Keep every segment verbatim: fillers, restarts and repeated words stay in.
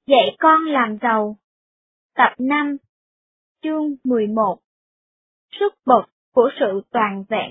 Dạy con làm giàu. Tập năm, chương mười một. Sức bật của sự toàn vẹn.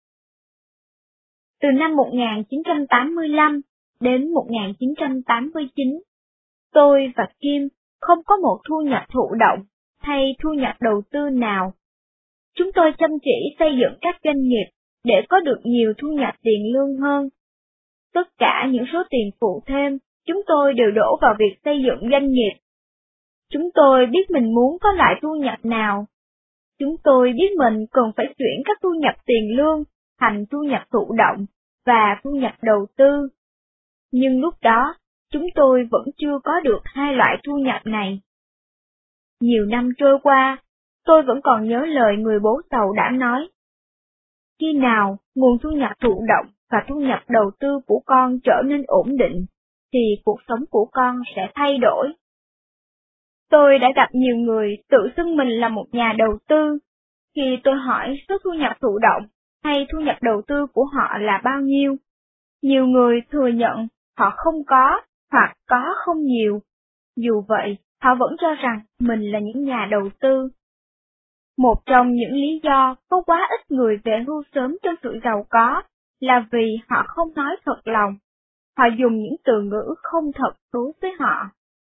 Từ năm một nghìn chín trăm tám mươi lăm đến một nghìn chín trăm tám mươi chín, tôi và Kim không có một thu nhập thụ động hay thu nhập đầu tư nào. Chúng tôi chăm chỉ xây dựng các doanh nghiệp để có được nhiều thu nhập tiền lương hơn. Tất cả những số tiền phụ thêm, chúng tôi đều đổ vào việc xây dựng doanh nghiệp. Chúng tôi biết mình muốn có loại thu nhập nào. Chúng tôi biết mình cần phải chuyển các thu nhập tiền lương thành thu nhập thụ động và thu nhập đầu tư. Nhưng lúc đó, chúng tôi vẫn chưa có được hai loại thu nhập này. Nhiều năm trôi qua, tôi vẫn còn nhớ lời người bố giàu đã nói. Khi nào nguồn thu nhập thụ động và thu nhập đầu tư của con trở nên ổn định, thì cuộc sống của con sẽ thay đổi. Tôi đã gặp nhiều người tự xưng mình là một nhà đầu tư. Khi tôi hỏi số thu nhập thụ động hay thu nhập đầu tư của họ là bao nhiêu, nhiều người thừa nhận họ không có hoặc có không nhiều. Dù vậy, họ vẫn cho rằng mình là những nhà đầu tư. Một trong những lý do có quá ít người về hưu sớm trong sự giàu có là vì họ không nói thật lòng. Họ dùng những từ ngữ không thật đối với họ.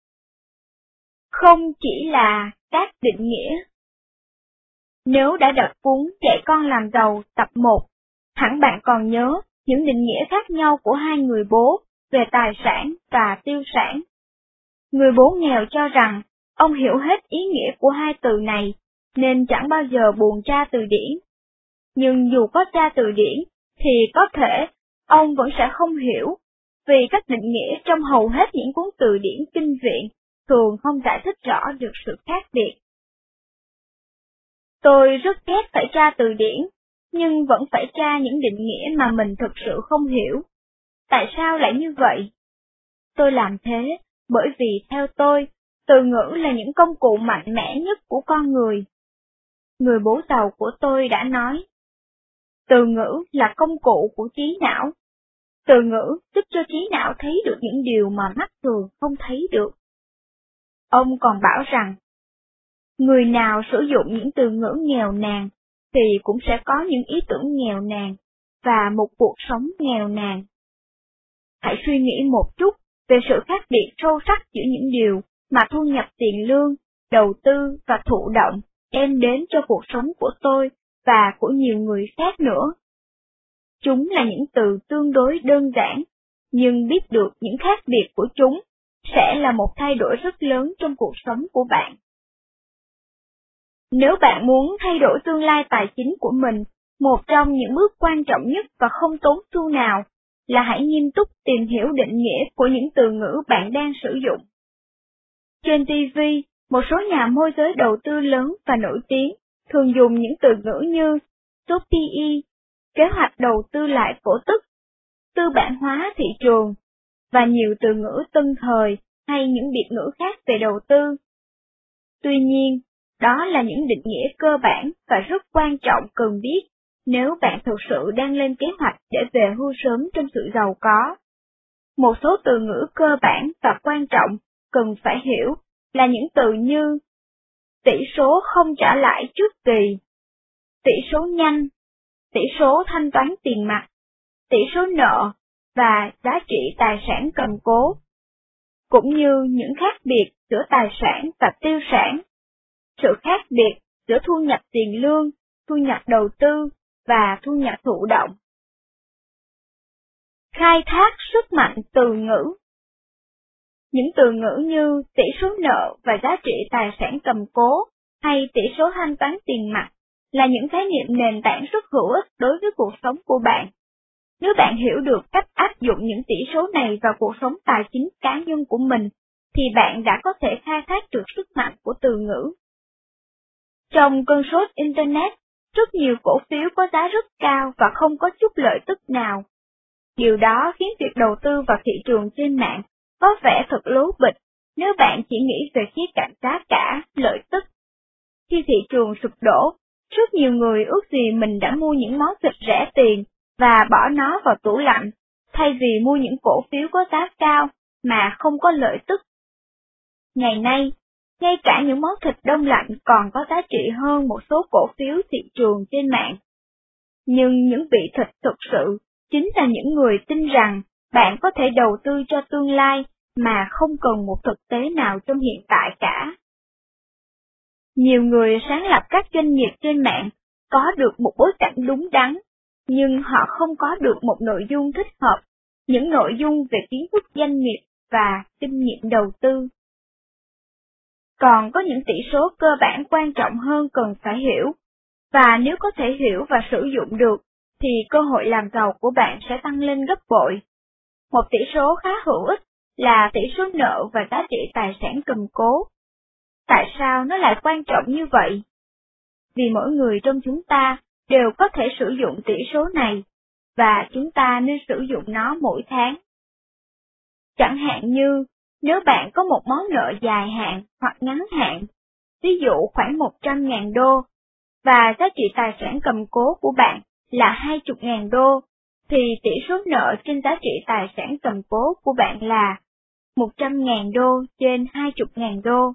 Không chỉ là các định nghĩa. Nếu đã đọc cuốn Dạy con làm giàu tập một, hẳn bạn còn nhớ những định nghĩa khác nhau của hai người bố về tài sản và tiêu sản. Người bố nghèo cho rằng ông hiểu hết ý nghĩa của hai từ này, nên chẳng bao giờ buồn tra từ điển. Nhưng dù có tra từ điển, thì có thể ông vẫn sẽ không hiểu, vì các định nghĩa trong hầu hết những cuốn từ điển kinh viện thường không giải thích rõ được sự khác biệt. Tôi rất ghét phải tra từ điển, nhưng vẫn phải tra những định nghĩa mà mình thực sự không hiểu. Tại sao lại như vậy? Tôi làm thế bởi vì theo tôi, từ ngữ là những công cụ mạnh mẽ nhất của con người. Người bố giàu của tôi đã nói, từ ngữ là công cụ của trí não. Từ ngữ giúp cho trí não thấy được những điều mà mắt thường không thấy được. Ông còn bảo rằng, người nào sử dụng những từ ngữ nghèo nàn, thì cũng sẽ có những ý tưởng nghèo nàn, và một cuộc sống nghèo nàn. Hãy suy nghĩ một chút về sự khác biệt sâu sắc giữa những điều mà thu nhập tiền lương, đầu tư và thụ động đem đến cho cuộc sống của tôi và của nhiều người khác nữa. Chúng là những từ tương đối đơn giản, nhưng biết được những khác biệt của chúng sẽ là một thay đổi rất lớn trong cuộc sống của bạn. Nếu bạn muốn thay đổi tương lai tài chính của mình, một trong những bước quan trọng nhất và không tốn xu nào là hãy nghiêm túc tìm hiểu định nghĩa của những từ ngữ bạn đang sử dụng. Trên ti vi, một số nhà môi giới đầu tư lớn và nổi tiếng thường dùng những từ ngữ như số pê e, kế hoạch đầu tư lại cổ tức, tư bản hóa thị trường, và nhiều từ ngữ tân thời hay những biệt ngữ khác về đầu tư. Tuy nhiên, đó là những định nghĩa cơ bản và rất quan trọng cần biết nếu bạn thực sự đang lên kế hoạch để về hưu sớm trong sự giàu có. Một số từ ngữ cơ bản và quan trọng cần phải hiểu là những từ như tỷ số không trả lãi trước kỳ, tỷ số nhanh, tỷ số thanh toán tiền mặt, tỷ số nợ và giá trị tài sản cầm cố, cũng như những khác biệt giữa tài sản và tiêu sản, sự khác biệt giữa thu nhập tiền lương, thu nhập đầu tư và thu nhập thụ động. Khai thác sức mạnh từ ngữ. Những từ ngữ như tỷ số nợ và giá trị tài sản cầm cố hay tỷ số thanh toán tiền mặt là những khái niệm nền tảng rất hữu ích đối với cuộc sống của bạn. Nếu bạn hiểu được cách áp dụng những tỷ số này vào cuộc sống tài chính cá nhân của mình, thì bạn đã có thể khai thác được sức mạnh của từ ngữ. Trong cơn sốt Internet, rất nhiều cổ phiếu có giá rất cao và không có chút lợi tức nào. Điều đó khiến việc đầu tư vào thị trường trên mạng có vẻ thật lố bịch nếu bạn chỉ nghĩ về khía cạnh giá cả, lợi tức. Khi thị trường sụp đổ, rất nhiều người ước gì mình đã mua những món thịt rẻ tiền và bỏ nó vào tủ lạnh, thay vì mua những cổ phiếu có giá cao mà không có lợi tức. Ngày nay, ngay cả những món thịt đông lạnh còn có giá trị hơn một số cổ phiếu thị trường trên mạng. Nhưng những vị thịt thực sự chính là những người tin rằng bạn có thể đầu tư cho tương lai mà không cần một thực tế nào trong hiện tại cả. Nhiều người sáng lập các doanh nghiệp trên mạng có được một bối cảnh đúng đắn, nhưng họ không có được một nội dung thích hợp, những nội dung về kiến thức doanh nghiệp và kinh nghiệm đầu tư. Còn có những tỷ số cơ bản quan trọng hơn cần phải hiểu, và nếu có thể hiểu và sử dụng được, thì cơ hội làm giàu của bạn sẽ tăng lên gấp bội. Một tỷ số khá hữu ích là tỷ số nợ và giá trị tài sản cầm cố. Tại sao nó lại quan trọng như vậy? Vì mỗi người trong chúng ta đều có thể sử dụng tỷ số này, và chúng ta nên sử dụng nó mỗi tháng. Chẳng hạn như, nếu bạn có một món nợ dài hạn hoặc ngắn hạn, ví dụ khoảng một trăm nghìn đô, và giá trị tài sản cầm cố của bạn là hai mươi nghìn đô, thì tỷ số nợ trên giá trị tài sản cầm cố của bạn là một trăm nghìn đô trên hai mươi nghìn đô.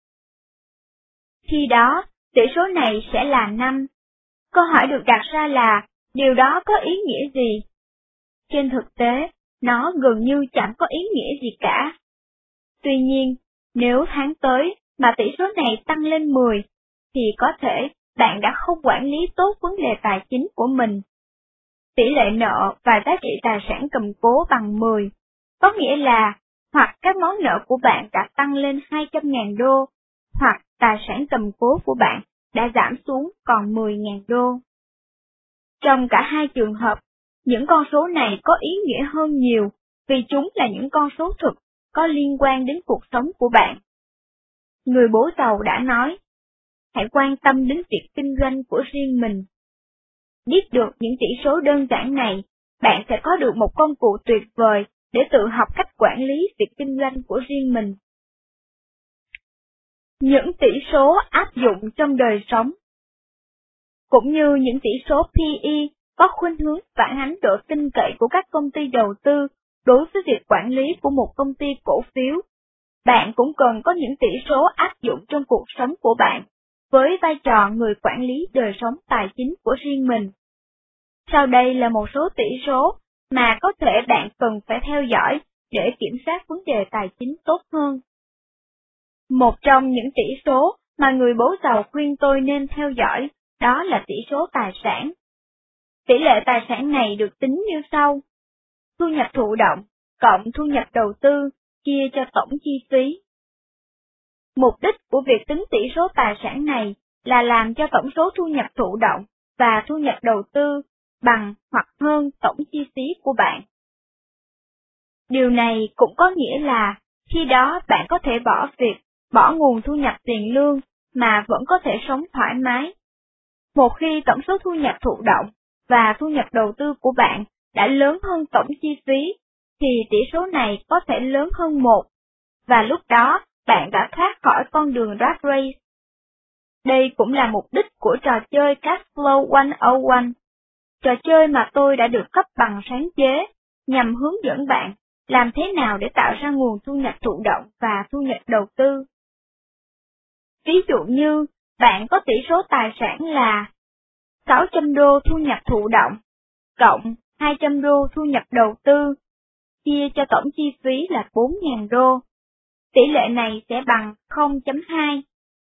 Khi đó, tỷ số này sẽ là năm. Câu hỏi được đặt ra là, điều đó có ý nghĩa gì? Trên thực tế, nó gần như chẳng có ý nghĩa gì cả. Tuy nhiên, nếu tháng tới mà tỷ số này tăng lên mười, thì có thể bạn đã không quản lý tốt vấn đề tài chính của mình. Tỷ lệ nợ và giá trị tài sản cầm cố bằng mười, có nghĩa là hoặc các món nợ của bạn đã tăng lên hai trăm nghìn đô, hoặc tài sản cầm cố của bạn đã giảm xuống còn mười nghìn đô. Trong cả hai trường hợp, những con số này có ý nghĩa hơn nhiều vì chúng là những con số thực có liên quan đến cuộc sống của bạn. Người bố giàu đã nói, hãy quan tâm đến việc kinh doanh của riêng mình. Biết được những tỷ số đơn giản này, bạn sẽ có được một công cụ tuyệt vời để tự học cách quản lý việc kinh doanh của riêng mình. Những tỷ số áp dụng trong đời sống. Cũng như những tỷ số P E có khuynh hướng phản ánh độ tin cậy của các công ty đầu tư đối với việc quản lý của một công ty cổ phiếu, bạn cũng cần có những tỷ số áp dụng trong cuộc sống của bạn, với vai trò người quản lý đời sống tài chính của riêng mình. Sau đây là một số tỷ số mà có thể bạn cần phải theo dõi để kiểm soát vấn đề tài chính tốt hơn. Một trong những tỷ số mà người bố giàu khuyên tôi nên theo dõi, đó là tỷ số tài sản. Tỷ lệ tài sản này được tính như sau. Thu nhập thụ động, cộng thu nhập đầu tư, chia cho tổng chi phí. Mục đích của việc tính tỷ số tài sản này là làm cho tổng số thu nhập thụ động và thu nhập đầu tư bằng hoặc hơn tổng chi phí của bạn. Điều này cũng có nghĩa là, khi đó bạn có thể bỏ việc, bỏ nguồn thu nhập tiền lương mà vẫn có thể sống thoải mái. Một khi tổng số thu nhập thụ động và thu nhập đầu tư của bạn đã lớn hơn tổng chi phí, thì tỷ số này có thể lớn hơn một, và lúc đó bạn đã thoát khỏi con đường rat race. Đây cũng là mục đích của trò chơi Cash Flow một không một, trò chơi mà tôi đã được cấp bằng sáng chế, nhằm hướng dẫn bạn làm thế nào để tạo ra nguồn thu nhập thụ động và thu nhập đầu tư. Ví dụ như, bạn có tỷ số tài sản là sáu trăm đô thu nhập thụ động, cộng hai trăm đô thu nhập đầu tư, chia cho tổng chi phí là bốn nghìn đô. Tỷ lệ này sẽ bằng không phẩy hai.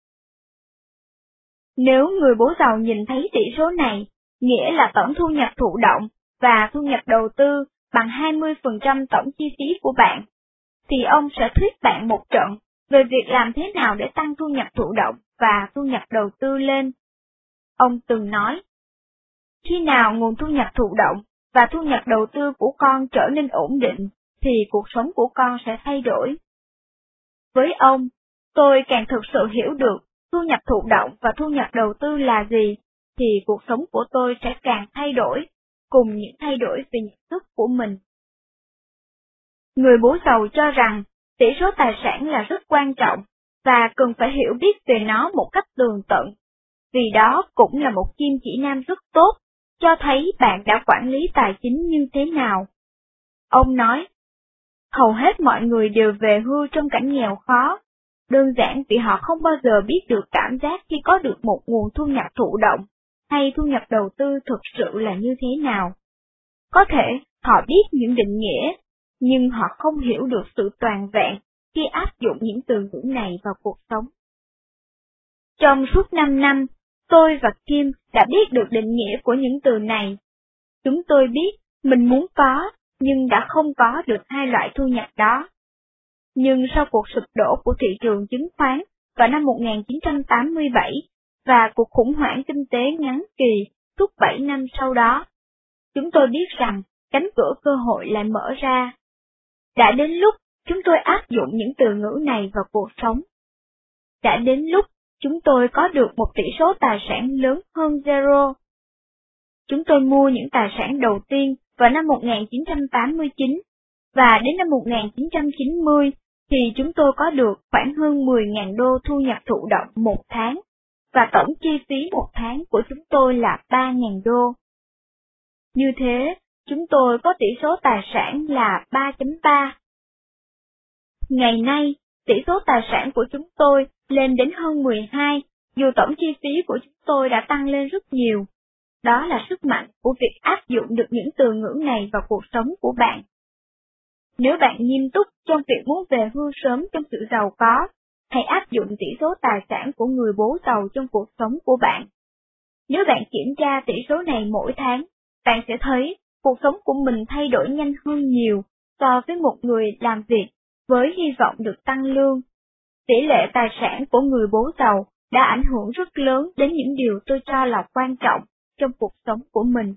Nếu người bố giàu nhìn thấy tỷ số này, nghĩa là tổng thu nhập thụ động và thu nhập đầu tư bằng hai mươi phần trăm tổng chi phí của bạn, thì ông sẽ thuyết bạn một trận về việc làm thế nào để tăng thu nhập thụ động và thu nhập đầu tư lên. Ông từng nói, khi nào nguồn thu nhập thụ động và thu nhập đầu tư của con trở nên ổn định, thì cuộc sống của con sẽ thay đổi. Với ông, tôi càng thực sự hiểu được thu nhập thụ động và thu nhập đầu tư là gì, thì cuộc sống của tôi sẽ càng thay đổi, cùng những thay đổi về nhận thức của mình. Người bố giàu cho rằng tỷ số tài sản là rất quan trọng, và cần phải hiểu biết về nó một cách tường tận, vì đó cũng là một kim chỉ nam rất tốt, cho thấy bạn đã quản lý tài chính như thế nào. Ông nói, hầu hết mọi người đều về hưu trong cảnh nghèo khó, đơn giản vì họ không bao giờ biết được cảm giác khi có được một nguồn thu nhập thụ động, hay thu nhập đầu tư thực sự là như thế nào. Có thể họ biết những định nghĩa, nhưng họ không hiểu được sự toàn vẹn khi áp dụng những từ ngữ này vào cuộc sống. Trong suốt năm năm, tôi và Kim đã biết được định nghĩa của những từ này. Chúng tôi biết mình muốn có, nhưng đã không có được hai loại thu nhập đó. Nhưng sau cuộc sụp đổ của thị trường chứng khoán vào năm một nghìn chín trăm tám mươi bảy và cuộc khủng hoảng kinh tế ngắn kỳ suốt bảy năm sau đó, chúng tôi biết rằng cánh cửa cơ hội lại mở ra. Đã đến lúc chúng tôi áp dụng những từ ngữ này vào cuộc sống. Đã đến lúc chúng tôi có được một tỷ số tài sản lớn hơn zero. Chúng tôi mua những tài sản đầu tiên vào năm một nghìn chín trăm tám mươi chín, và đến năm một nghìn chín trăm chín mươi thì chúng tôi có được khoảng hơn mười nghìn đô thu nhập thụ động một tháng, và tổng chi phí một tháng của chúng tôi là ba nghìn đô. Như thế, chúng tôi có tỷ số tài sản là ba chấm ba. Ngày nay, tỷ số tài sản của chúng tôi lên đến hơn mười hai, dù tổng chi phí của chúng tôi đã tăng lên rất nhiều. Đó là sức mạnh của việc áp dụng được những từ ngữ này vào cuộc sống của bạn. Nếu bạn nghiêm túc trong việc muốn về hưu sớm trong sự giàu có, hãy áp dụng tỷ số tài sản của người bố giàu trong cuộc sống của bạn. Nếu bạn kiểm tra tỷ số này mỗi tháng, bạn sẽ thấy cuộc sống của mình thay đổi nhanh hơn nhiều so với một người làm việc với hy vọng được tăng lương. Tỷ lệ tài sản của người bố giàu đã ảnh hưởng rất lớn đến những điều tôi cho là quan trọng trong cuộc sống của mình.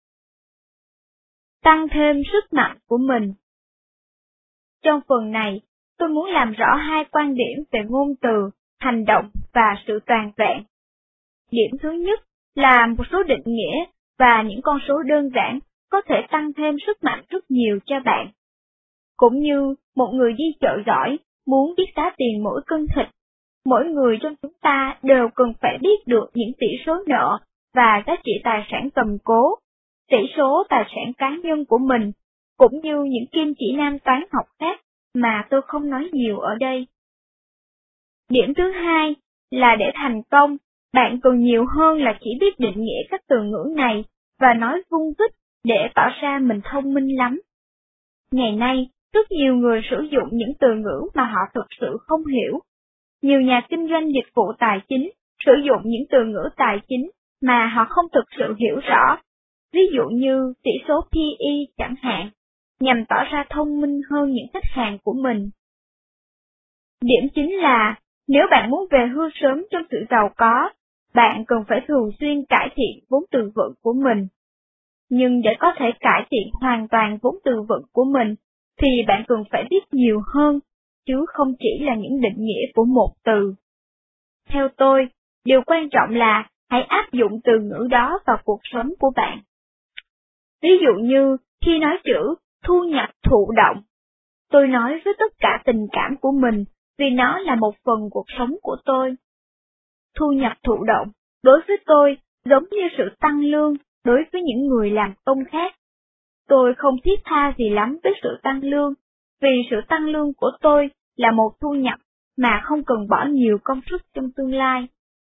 Tăng thêm sức mạnh của mình. Trong phần này, tôi muốn làm rõ hai quan điểm về ngôn từ, hành động và sự toàn vẹn. Điểm thứ nhất là một số định nghĩa và những con số đơn giản có thể tăng thêm sức mạnh rất nhiều cho bạn. Cũng như một người đi chợ giỏi muốn biết giá tiền mỗi cân thịt, mỗi người trong chúng ta đều cần phải biết được những tỷ số nợ và giá trị tài sản cầm cố, tỷ số tài sản cá nhân của mình, cũng như những kim chỉ nam toán học khác mà tôi không nói nhiều ở đây. Điểm thứ hai là để thành công, bạn cần nhiều hơn là chỉ biết định nghĩa các từ ngữ này và nói vung vít để tỏ ra mình thông minh lắm. Ngày nay, rất nhiều người sử dụng những từ ngữ mà họ thực sự không hiểu. Nhiều nhà kinh doanh dịch vụ tài chính sử dụng những từ ngữ tài chính mà họ không thực sự hiểu rõ, ví dụ như tỷ số P E chẳng hạn, nhằm tỏ ra thông minh hơn những khách hàng của mình. Điểm chính là, nếu bạn muốn về hưu sớm trong sự giàu có, bạn cần phải thường xuyên cải thiện vốn từ vựng của mình. Nhưng để có thể cải thiện hoàn toàn vốn từ vựng của mình, thì bạn cần phải biết nhiều hơn, chứ không chỉ là những định nghĩa của một từ. Theo tôi, điều quan trọng là hãy áp dụng từ ngữ đó vào cuộc sống của bạn. Ví dụ như, khi nói chữ thu nhập thụ động, tôi nói với tất cả tình cảm của mình vì nó là một phần cuộc sống của tôi. Thu nhập thụ động, đối với tôi, giống như sự tăng lương đối với những người làm công khác. Tôi không thiết tha gì lắm với sự tăng lương, vì sự tăng lương của tôi là một thu nhập mà không cần bỏ nhiều công sức trong tương lai.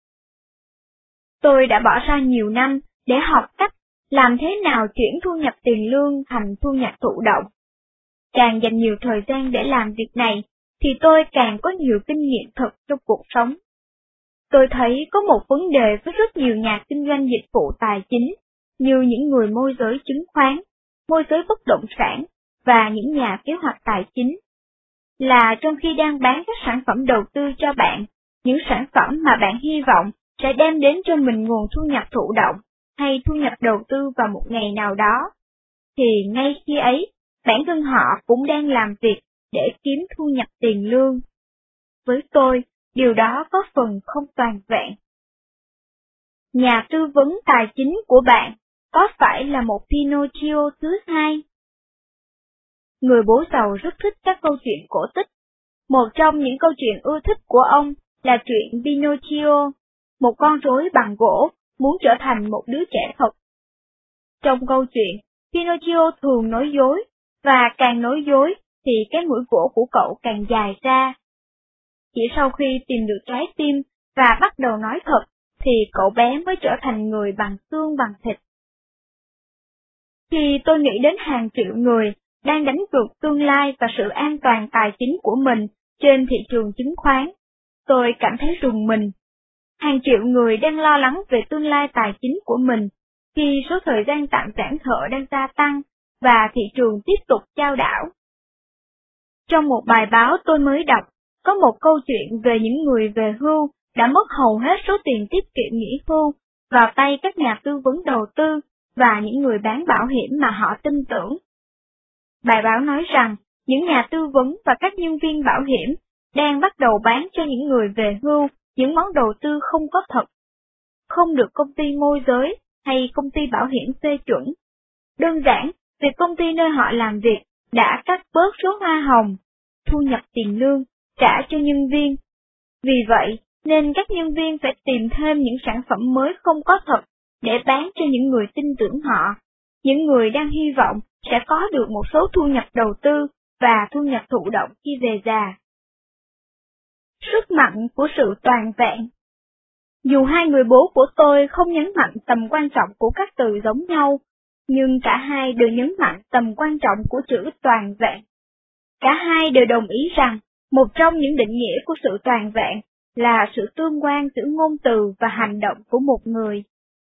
Tôi đã bỏ ra nhiều năm để học cách làm thế nào chuyển thu nhập tiền lương thành thu nhập thụ động. Càng dành nhiều thời gian để làm việc này, thì tôi càng có nhiều kinh nghiệm thật trong cuộc sống. Tôi thấy có một vấn đề với rất nhiều nhà kinh doanh dịch vụ tài chính, như những người môi giới chứng khoán, môi giới bất động sản và những nhà kế hoạch tài chính, là trong khi đang bán các sản phẩm đầu tư cho bạn, những sản phẩm mà bạn hy vọng sẽ đem đến cho mình nguồn thu nhập thụ động hay thu nhập đầu tư vào một ngày nào đó, thì ngay khi ấy, bản thân họ cũng đang làm việc để kiếm thu nhập tiền lương. Với tôi, điều đó có phần không toàn vẹn. Nhà tư vấn tài chính của bạn có phải là một Pinocchio thứ hai? Người bố giàu rất thích các câu chuyện cổ tích. Một trong những câu chuyện ưa thích của ông là chuyện Pinocchio, một con rối bằng gỗ muốn trở thành một đứa trẻ thật. Trong câu chuyện, Pinocchio thường nói dối, và càng nói dối thì cái mũi gỗ của cậu càng dài ra. chỉ sau khi tìm được trái tim và bắt đầu nói thật, thì cậu bé mới trở thành người bằng xương bằng thịt. Khi tôi nghĩ đến hàng triệu người đang đánh cược tương lai và sự an toàn tài chính của mình trên thị trường chứng khoán, tôi cảm thấy rùng mình. Hàng triệu người đang lo lắng về tương lai tài chính của mình khi số thời gian tạm giãn thở đang gia tăng và thị trường tiếp tục chao đảo. Trong một bài báo tôi mới đọc, có một câu chuyện về những người về hưu đã mất hầu hết số tiền tiết kiệm nghỉ hưu vào tay các nhà tư vấn đầu tư và những người bán bảo hiểm mà họ tin tưởng. Bài báo nói rằng, những nhà tư vấn và các nhân viên bảo hiểm đang bắt đầu bán cho những người về hưu những món đầu tư không có thật, không được công ty môi giới hay công ty bảo hiểm phê chuẩn. Đơn giản, việc công ty nơi họ làm việc đã cắt bớt số hoa hồng, thu nhập tiền lương, trả cho nhân viên. Vì vậy, nên các nhân viên phải tìm thêm những sản phẩm mới không có thật để bán cho những người tin tưởng họ, những người đang hy vọng sẽ có được một số thu nhập đầu tư và thu nhập thụ động khi về già. Sức mạnh của sự toàn vẹn. Dù hai người bố của tôi không nhấn mạnh tầm quan trọng của các từ giống nhau, nhưng cả hai đều nhấn mạnh tầm quan trọng của chữ toàn vẹn. Cả hai đều đồng ý rằng, một trong những định nghĩa của sự toàn vẹn là sự tương quan giữa ngôn từ và hành động của một người.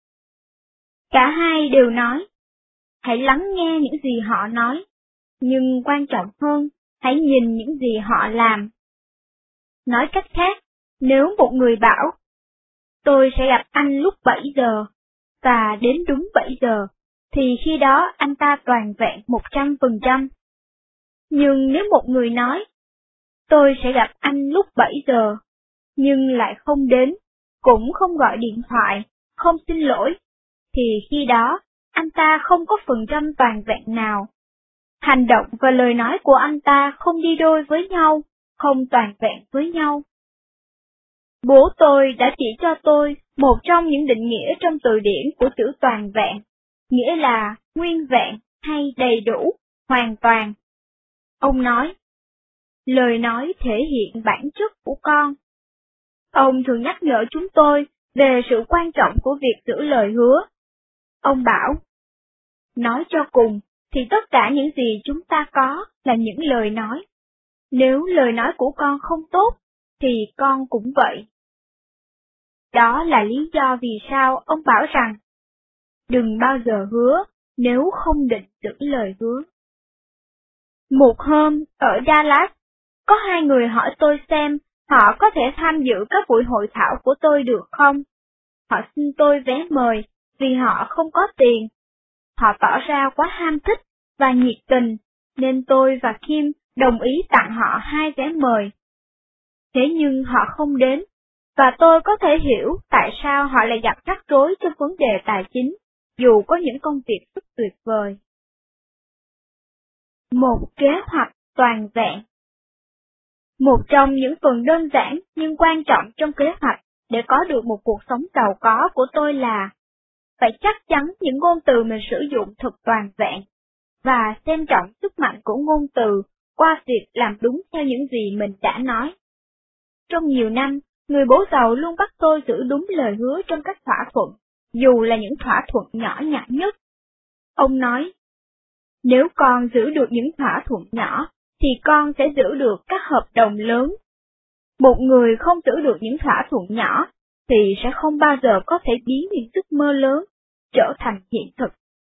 Cả hai đều nói, hãy lắng nghe những gì họ nói, nhưng quan trọng hơn, hãy nhìn những gì họ làm. Nói cách khác, nếu một người bảo, tôi sẽ gặp anh lúc bảy giờ, và đến đúng bảy giờ, thì khi đó anh ta toàn vẹn một trăm phần trăm. Nhưng nếu một người nói, tôi sẽ gặp anh lúc bảy giờ, nhưng lại không đến, cũng không gọi điện thoại, không xin lỗi, thì khi đó, anh ta không có phần trăm toàn vẹn nào. Hành động và lời nói của anh ta không đi đôi với nhau, không toàn vẹn với nhau. Bố tôi đã chỉ cho tôi một trong những định nghĩa trong từ điển của chữ toàn vẹn, nghĩa là nguyên vẹn hay đầy đủ, hoàn toàn. Ông nói, lời nói thể hiện bản chất của con. Ông thường nhắc nhở chúng tôi về sự quan trọng của việc giữ lời hứa. Ông bảo, nói cho cùng thì tất cả những gì chúng ta có là những lời nói. Nếu lời nói của con không tốt, thì con cũng vậy. Đó là lý do vì sao ông bảo rằng, đừng bao giờ hứa nếu không định giữ lời hứa. Một hôm, ở Dallas, có hai người hỏi tôi xem họ có thể tham dự các buổi hội thảo của tôi được không. Họ xin tôi vé mời vì họ không có tiền. Họ tỏ ra quá ham thích và nhiệt tình, nên tôi và Kim đồng ý tặng họ hai vé mời. Thế nhưng họ không đến, và tôi có thể hiểu tại sao họ lại gặp rắc rối trong vấn đề tài chính, dù có những công việc rất tuyệt vời. Một kế hoạch toàn vẹn. Một trong những phần đơn giản nhưng quan trọng trong kế hoạch để có được một cuộc sống giàu có của tôi là phải chắc chắn những ngôn từ mình sử dụng thật toàn vẹn, và xem trọng sức mạnh của ngôn từ qua việc làm đúng theo những gì mình đã nói. Trong nhiều năm, người bố giàu luôn bắt tôi giữ đúng lời hứa trong các thỏa thuận, dù là những thỏa thuận nhỏ nhặt nhất. Ông nói, nếu con giữ được những thỏa thuận nhỏ, thì con sẽ giữ được các hợp đồng lớn. Một người không giữ được những thỏa thuận nhỏ, thì sẽ không bao giờ có thể biến những giấc mơ lớn trở thành hiện thực.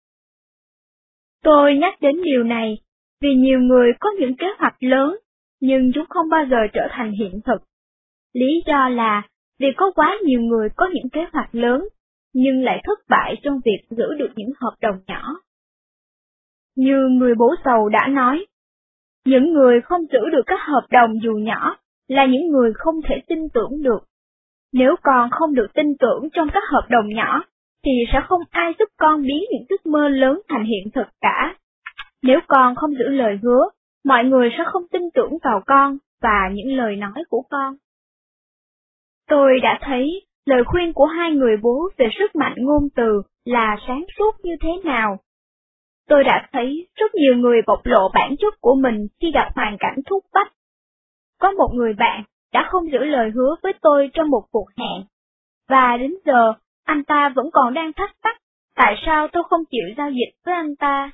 Tôi nhắc đến điều này vì nhiều người có những kế hoạch lớn, nhưng chúng không bao giờ trở thành hiện thực. Lý do là vì có quá nhiều người có những kế hoạch lớn, nhưng lại thất bại trong việc giữ được những hợp đồng nhỏ. Như người bố giàu đã nói, những người không giữ được các hợp đồng dù nhỏ là những người không thể tin tưởng được. Nếu con không được tin tưởng trong các hợp đồng nhỏ, thì sẽ không ai giúp con biến những giấc mơ lớn thành hiện thực cả. Nếu con không giữ lời hứa, mọi người sẽ không tin tưởng vào con và những lời nói của con. Tôi đã thấy lời khuyên của hai người bố về sức mạnh ngôn từ là sáng suốt như thế nào. Tôi đã thấy rất nhiều người bộc lộ bản chất của mình khi gặp hoàn cảnh thúc bách. Có một người bạn đã không giữ lời hứa với tôi trong một cuộc hẹn. Và đến giờ, anh ta vẫn còn đang thắc mắc tại sao tôi không chịu giao dịch với anh ta.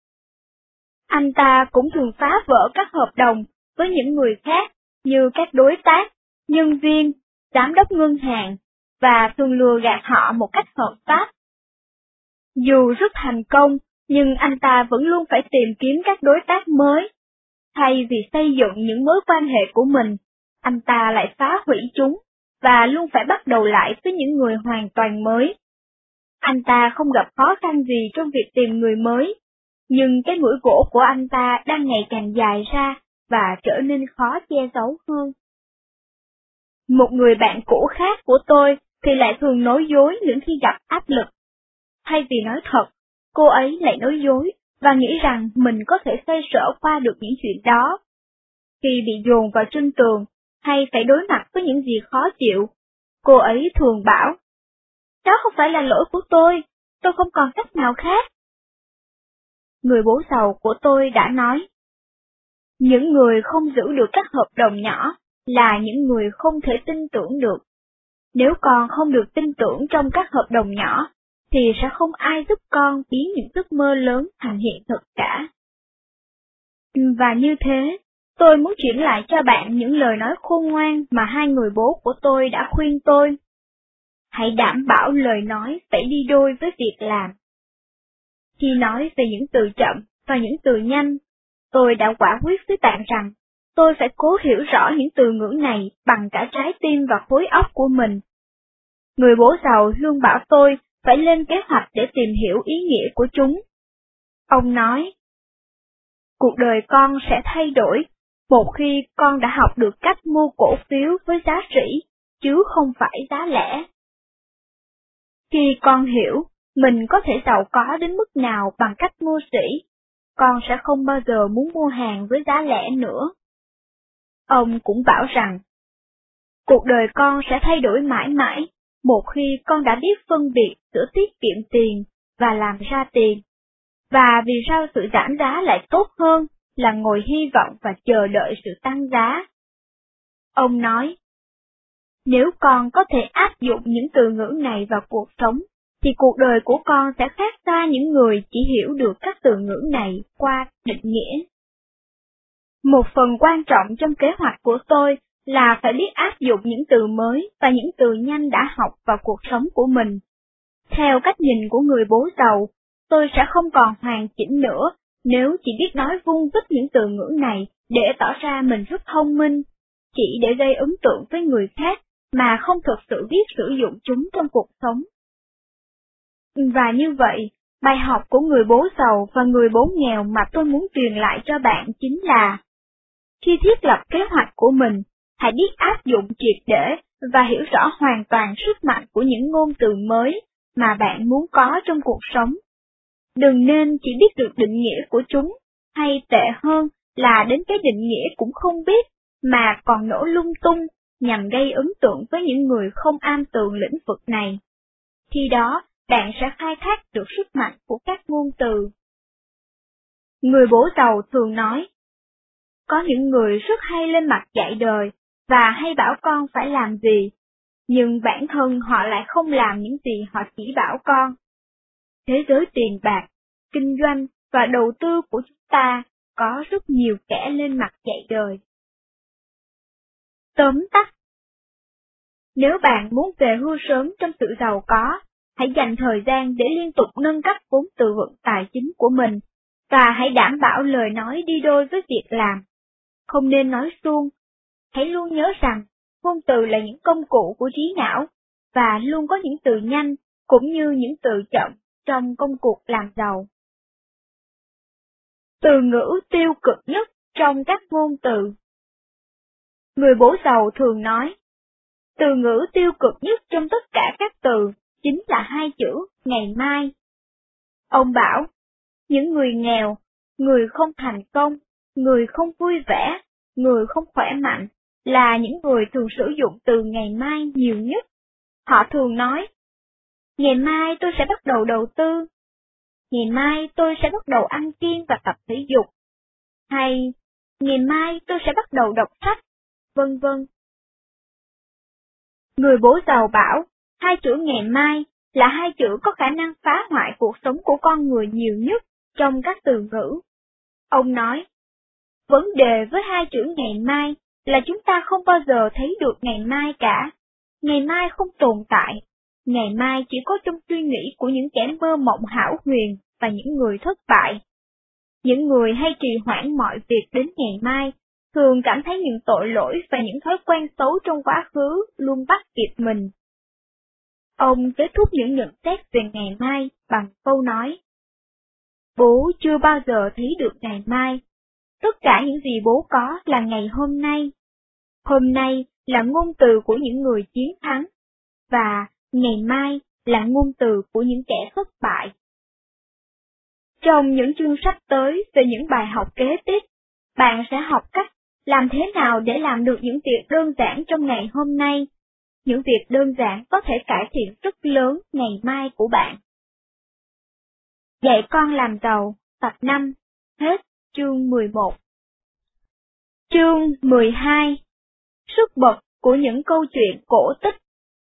Anh ta cũng thường phá vỡ các hợp đồng với những người khác như các đối tác, nhân viên, giám đốc ngân hàng, và thường lừa gạt họ một cách hợp pháp. Dù rất thành công, nhưng anh ta vẫn luôn phải tìm kiếm các đối tác mới. Thay vì xây dựng những mối quan hệ của mình, anh ta lại phá hủy chúng, và luôn phải bắt đầu lại với những người hoàn toàn mới. Anh ta không gặp khó khăn gì trong việc tìm người mới, nhưng cái mũi gỗ của anh ta đang ngày càng dài ra và trở nên khó che giấu hơn. Một người bạn cũ khác của tôi thì lại thường nói dối những khi gặp áp lực. Thay vì nói thật, cô ấy lại nói dối và nghĩ rằng mình có thể xoay sở qua được những chuyện đó. Khi bị dồn vào chân tường hay phải đối mặt với những gì khó chịu, cô ấy thường bảo, đó không phải là lỗi của tôi, tôi không còn cách nào khác. Người bố giàu của tôi đã nói, những người không giữ được các hợp đồng nhỏ là những người không thể tin tưởng được. Nếu con không được tin tưởng trong các hợp đồng nhỏ, thì sẽ không ai giúp con biến những giấc mơ lớn thành hiện thực cả. Và như thế, tôi muốn chuyển lại cho bạn những lời nói khôn ngoan mà hai người bố của tôi đã khuyên tôi. Hãy đảm bảo lời nói phải đi đôi với việc làm. Khi nói về những từ chậm và những từ nhanh, tôi đã quả quyết với bạn rằng tôi phải cố hiểu rõ những từ ngữ này bằng cả trái tim và khối óc của mình. Người bố giàu luôn bảo tôi phải lên kế hoạch để tìm hiểu ý nghĩa của chúng. Ông nói, cuộc đời con sẽ thay đổi một khi con đã học được cách mua cổ phiếu với giá trị, chứ không phải giá lẻ. Khi con hiểu mình có thể giàu có đến mức nào bằng cách mua sỉ, con sẽ không bao giờ muốn mua hàng với giá lẻ nữa. Ông cũng bảo rằng, cuộc đời con sẽ thay đổi mãi mãi một khi con đã biết phân biệt giữa tiết kiệm tiền và làm ra tiền. Và vì sao sự giảm giá lại tốt hơn là ngồi hy vọng và chờ đợi sự tăng giá. Ông nói, nếu con có thể áp dụng những từ ngữ này vào cuộc sống, thì cuộc đời của con sẽ khác xa những người chỉ hiểu được các từ ngữ này qua định nghĩa. Một phần quan trọng trong kế hoạch của tôi là phải biết áp dụng những từ mới và những từ nhanh đã học vào cuộc sống của mình. Theo cách nhìn của người bố giàu, tôi sẽ không còn hoàn chỉnh nữa nếu chỉ biết nói vung vít những từ ngữ này để tỏ ra mình rất thông minh, chỉ để gây ấn tượng với người khác mà không thực sự biết sử dụng chúng trong cuộc sống. Và như vậy, bài học của người bố giàu và người bố nghèo mà tôi muốn truyền lại cho bạn chính là, khi thiết lập kế hoạch của mình, hãy biết áp dụng triệt để và hiểu rõ hoàn toàn sức mạnh của những ngôn từ mới mà bạn muốn có trong cuộc sống. Đừng nên chỉ biết được định nghĩa của chúng, hay tệ hơn là đến cái định nghĩa cũng không biết, mà còn nổ lung tung nhằm gây ấn tượng với những người không am tường lĩnh vực này. Khi đó, bạn sẽ khai thác được sức mạnh của các ngôn từ. Người bố giàu thường nói, có những người rất hay lên mặt dạy đời và hay bảo con phải làm gì, nhưng bản thân họ lại không làm những gì họ chỉ bảo con. Thế giới tiền bạc, kinh doanh và đầu tư của chúng ta có rất nhiều kẻ lên mặt dạy đời. Tóm tắt, nếu bạn muốn về hưu sớm trong sự giàu có, hãy dành thời gian để liên tục nâng cấp vốn tự vựng tài chính của mình, và hãy đảm bảo lời nói đi đôi với việc làm. Không nên nói suông. Hãy luôn nhớ rằng, ngôn từ là những công cụ của trí não, và luôn có những từ nhanh, cũng như những từ chậm trong công cuộc làm giàu. Từ ngữ tiêu cực nhất trong các ngôn từ. Người bố giàu thường nói, từ ngữ tiêu cực nhất trong tất cả các từ chính là hai chữ ngày mai. Ông bảo, những người nghèo, người không thành công, người không vui vẻ, người không khỏe mạnh là những người thường sử dụng từ ngày mai nhiều nhất. Họ thường nói, ngày mai tôi sẽ bắt đầu đầu tư, ngày mai tôi sẽ bắt đầu ăn kiêng và tập thể dục, hay ngày mai tôi sẽ bắt đầu đọc sách, vân vân. Người bố giàu bảo, hai chữ ngày mai là hai chữ có khả năng phá hoại cuộc sống của con người nhiều nhất trong các từ ngữ. Ông nói, vấn đề với hai chữ ngày mai là chúng ta không bao giờ thấy được ngày mai cả. Ngày mai không tồn tại. Ngày mai chỉ có trong suy nghĩ của những kẻ mơ mộng hão huyền và những người thất bại. Những người hay trì hoãn mọi việc đến ngày mai thường cảm thấy những tội lỗi và những thói quen xấu trong quá khứ luôn bắt kịp mình. Ông kết thúc những nhận xét về ngày mai bằng câu nói, bố chưa bao giờ thấy được ngày mai. Tất cả những gì bố có là ngày hôm nay. Hôm nay là ngôn từ của những người chiến thắng, và ngày mai là ngôn từ của những kẻ thất bại. Trong những chương sách tới về những bài học kế tiếp, bạn sẽ học cách làm thế nào để làm được những việc đơn giản trong ngày hôm nay. Những việc đơn giản có thể cải thiện rất lớn ngày mai của bạn. Dạy con làm giàu, tập năm, hết chương mười một. Chương mười hai. Sức bật của những câu chuyện cổ tích.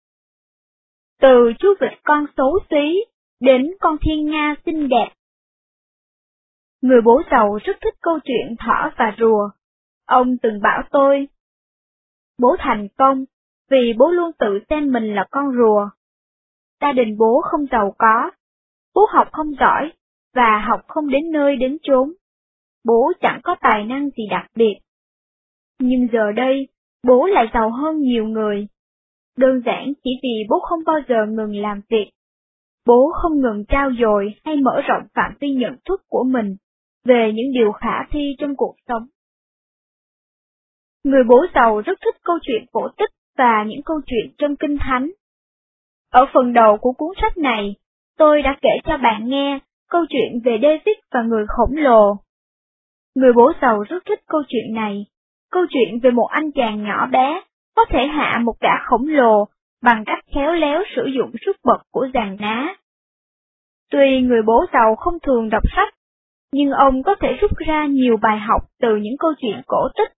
Từ chú vịt con xấu xí đến con thiên nga xinh đẹp. Người bố giàu rất thích câu chuyện thỏ và rùa. Ông từng bảo tôi, bố thành công vì bố luôn tự xem mình là con rùa. Gia đình bố không giàu có, bố học không giỏi và học không đến nơi đến chốn. Bố chẳng có tài năng gì đặc biệt. Nhưng giờ đây, bố lại giàu hơn nhiều người. Đơn giản chỉ vì bố không bao giờ ngừng làm việc. Bố không ngừng trau dồi hay mở rộng phạm vi nhận thức của mình về những điều khả thi trong cuộc sống. Người bố giàu rất thích câu chuyện cổ tích và những câu chuyện trong Kinh Thánh. Ở phần đầu của cuốn sách này, tôi đã kể cho bạn nghe câu chuyện về David và người khổng lồ. Người bố giàu rất thích câu chuyện này, câu chuyện về một anh chàng nhỏ bé có thể hạ một gã khổng lồ bằng cách khéo léo sử dụng sức bật của giàn ná. Tuy người bố giàu không thường đọc sách, nhưng ông có thể rút ra nhiều bài học từ những câu chuyện cổ tích.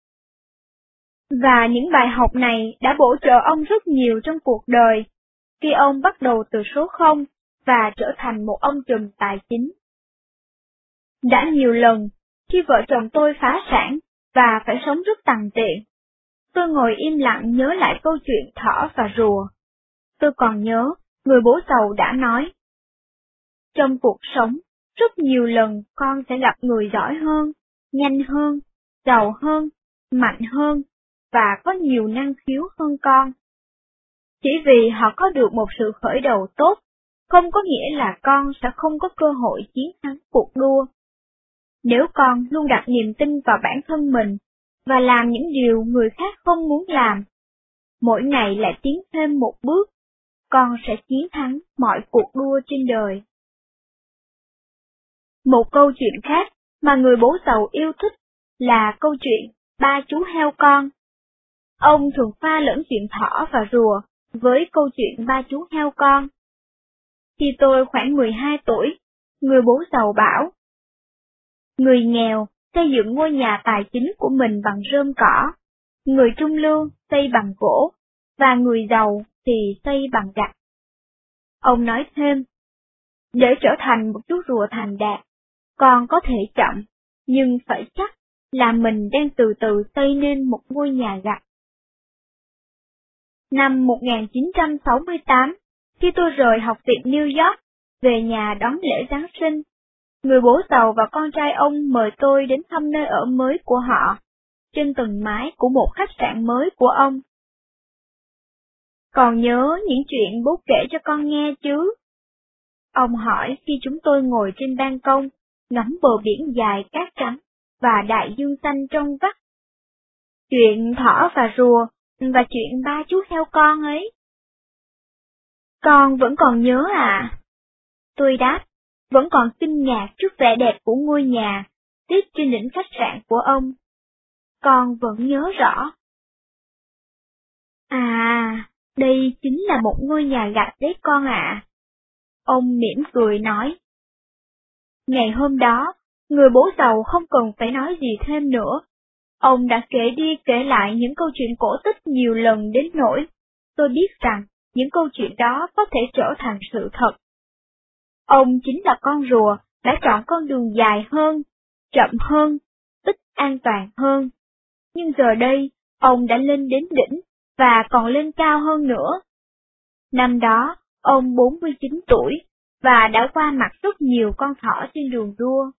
Và những bài học này đã bổ trợ ông rất nhiều trong cuộc đời, khi ông bắt đầu từ số không và trở thành một ông trùm tài chính. Đã nhiều lần, khi vợ chồng tôi phá sản và phải sống rất tằn tiện, tôi ngồi im lặng nhớ lại câu chuyện thỏ và rùa. Tôi còn nhớ, người bố giàu đã nói, trong cuộc sống, rất nhiều lần con sẽ gặp người giỏi hơn, nhanh hơn, giàu hơn, mạnh hơn, và có nhiều năng khiếu hơn con. Chỉ vì họ có được một sự khởi đầu tốt, không có nghĩa là con sẽ không có cơ hội chiến thắng cuộc đua. Nếu con luôn đặt niềm tin vào bản thân mình, và làm những điều người khác không muốn làm, mỗi ngày lại tiến thêm một bước, con sẽ chiến thắng mọi cuộc đua trên đời. Một câu chuyện khác mà người bố giàu yêu thích là câu chuyện Ba chú heo con. Ông thường pha lẫn chuyện thỏ và rùa với câu chuyện Ba chú heo con. Khi tôi khoảng mười hai tuổi, người bố giàu bảo, người nghèo xây dựng ngôi nhà tài chính của mình bằng rơm cỏ, người trung lưu xây bằng gỗ, và người giàu thì xây bằng gạch. Ông nói thêm, để trở thành một chú rùa thành đạt, con có thể chậm, nhưng phải chắc là mình đang từ từ xây nên một ngôi nhà gạch. Năm một nghìn chín trăm sáu mươi tám, khi tôi rời học viện New York, về nhà đón lễ Giáng sinh, người bố giàu và con trai ông mời tôi đến thăm nơi ở mới của họ, trên tầng mái của một khách sạn mới của ông. Còn nhớ những chuyện bố kể cho con nghe chứ? Ông hỏi khi chúng tôi ngồi trên ban công, ngắm bờ biển dài cát trắng và đại dương xanh trong vắt. Chuyện thỏ và rùa, và chuyện ba chú heo con ấy. Con vẫn còn nhớ à? Tôi đáp, vẫn còn kinh ngạc trước vẻ đẹp của ngôi nhà, tiếp trên đỉnh khách sạn của ông. Con vẫn nhớ rõ. À, đây chính là một ngôi nhà gạch đấy con ạ. À. Ông mỉm cười nói. Ngày hôm đó, người bố giàu không cần phải nói gì thêm nữa. Ông đã kể đi kể lại những câu chuyện cổ tích nhiều lần đến nỗi tôi biết rằng những câu chuyện đó có thể trở thành sự thật. Ông chính là con rùa đã chọn con đường dài hơn, chậm hơn, ít an toàn hơn. Nhưng giờ đây, ông đã lên đến đỉnh, và còn lên cao hơn nữa. Năm đó, ông bốn mươi chín tuổi, và đã qua mặt rất nhiều con thỏ trên đường đua.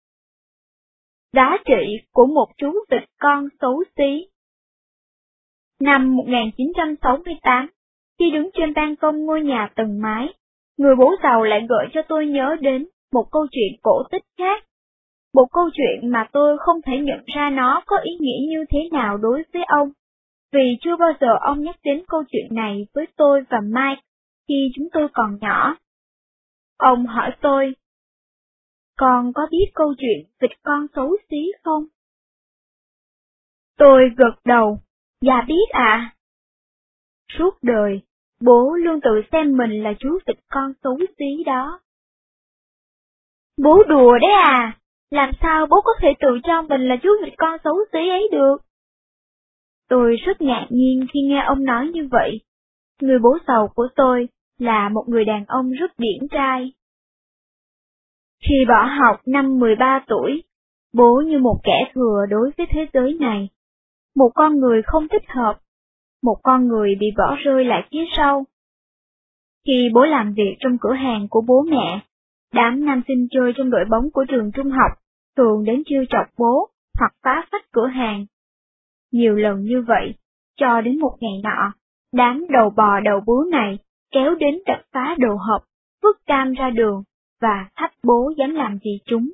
Giá trị của một chú vịt con xấu xí. Năm một nghìn chín trăm sáu mươi tám, khi đứng trên ban công ngôi nhà tầng mái, người bố giàu lại gợi cho tôi nhớ đến một câu chuyện cổ tích khác. Một câu chuyện mà tôi không thể nhận ra nó có ý nghĩa như thế nào đối với ông, vì chưa bao giờ ông nhắc đến câu chuyện này với tôi và Mike khi chúng tôi còn nhỏ. Ông hỏi tôi, con có biết câu chuyện vịt con xấu xí không? Tôi gật đầu, dạ biết ạ. Suốt đời, bố luôn tự xem mình là chú vịt con xấu xí đó. Bố đùa đấy à, làm sao bố có thể tự cho mình là chú vịt con xấu xí ấy được? Tôi rất ngạc nhiên khi nghe ông nói như vậy. Người bố giàu của tôi là một người đàn ông rất điển trai. Khi bỏ học năm mười ba tuổi, bố như một kẻ thừa đối với thế giới này. Một con người không thích hợp, một con người bị bỏ rơi lại phía sau. Khi bố làm việc trong cửa hàng của bố mẹ, đám nam sinh chơi trong đội bóng của trường trung học thường đến trêu chọc bố hoặc phá phách cửa hàng. Nhiều lần như vậy, cho đến một ngày nọ, đám đầu bò đầu bướu này kéo đến đập phá đồ hộp, vứt cam ra đường, và thách bố dám làm gì chúng.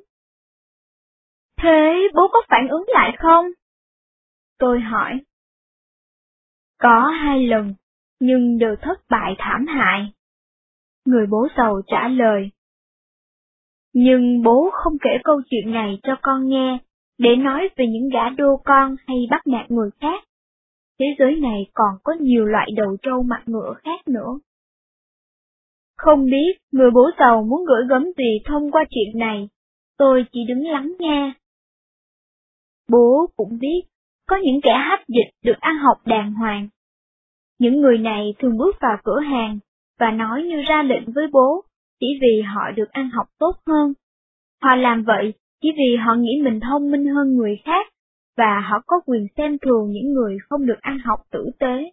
Thế bố có phản ứng lại không? Tôi hỏi. Có hai lần, nhưng đều thất bại thảm hại. Người bố giàu trả lời. Nhưng bố không kể câu chuyện này cho con nghe, để nói về những gã đô con hay bắt nạt người khác. Thế giới này còn có nhiều loại đầu trâu mặt ngựa khác nữa. Không biết người bố giàu muốn gửi gắm gì thông qua chuyện này, tôi chỉ đứng lắng nghe. Bố cũng biết, có những kẻ hách dịch được ăn học đàng hoàng. Những người này thường bước vào cửa hàng và nói như ra lệnh với bố, chỉ vì họ được ăn học tốt hơn. Họ làm vậy chỉ vì họ nghĩ mình thông minh hơn người khác, và họ có quyền xem thường những người không được ăn học tử tế.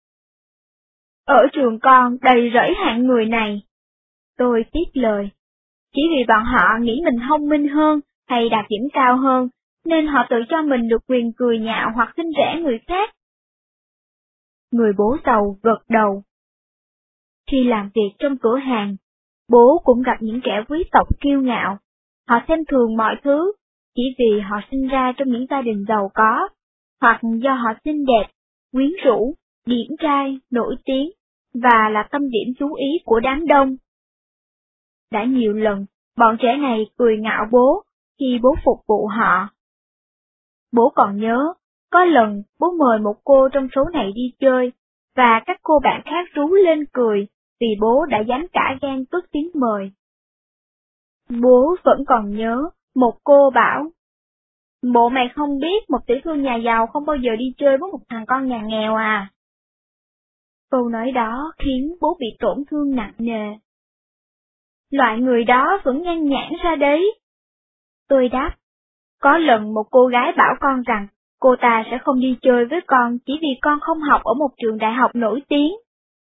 Ở trường con đầy rẫy hạng người này. Tôi tiếp lời. Chỉ vì bọn họ nghĩ mình thông minh hơn hay đạt điểm cao hơn, nên họ tự cho mình được quyền cười nhạo hoặc khinh rẻ người khác. Người bố giàu gật đầu. Khi làm việc trong cửa hàng, bố cũng gặp những kẻ quý tộc kiêu ngạo. Họ xem thường mọi thứ, chỉ vì họ sinh ra trong những gia đình giàu có, hoặc do họ xinh đẹp, quyến rũ, điển trai, nổi tiếng, và là tâm điểm chú ý của đám đông. Đã nhiều lần, bọn trẻ này cười ngạo bố khi bố phục vụ họ. Bố còn nhớ, có lần bố mời một cô trong số này đi chơi, và các cô bạn khác rú lên cười vì bố đã dám cả gan cất tiếng mời. Bố vẫn còn nhớ, một cô bảo, bộ mày không biết một tiểu thư nhà giàu không bao giờ đi chơi với một thằng con nhà nghèo à? Câu nói đó khiến bố bị tổn thương nặng nề. Loại người đó vẫn nhan nhản ra đấy. Tôi đáp, có lần một cô gái bảo con rằng cô ta sẽ không đi chơi với con chỉ vì con không học ở một trường đại học nổi tiếng.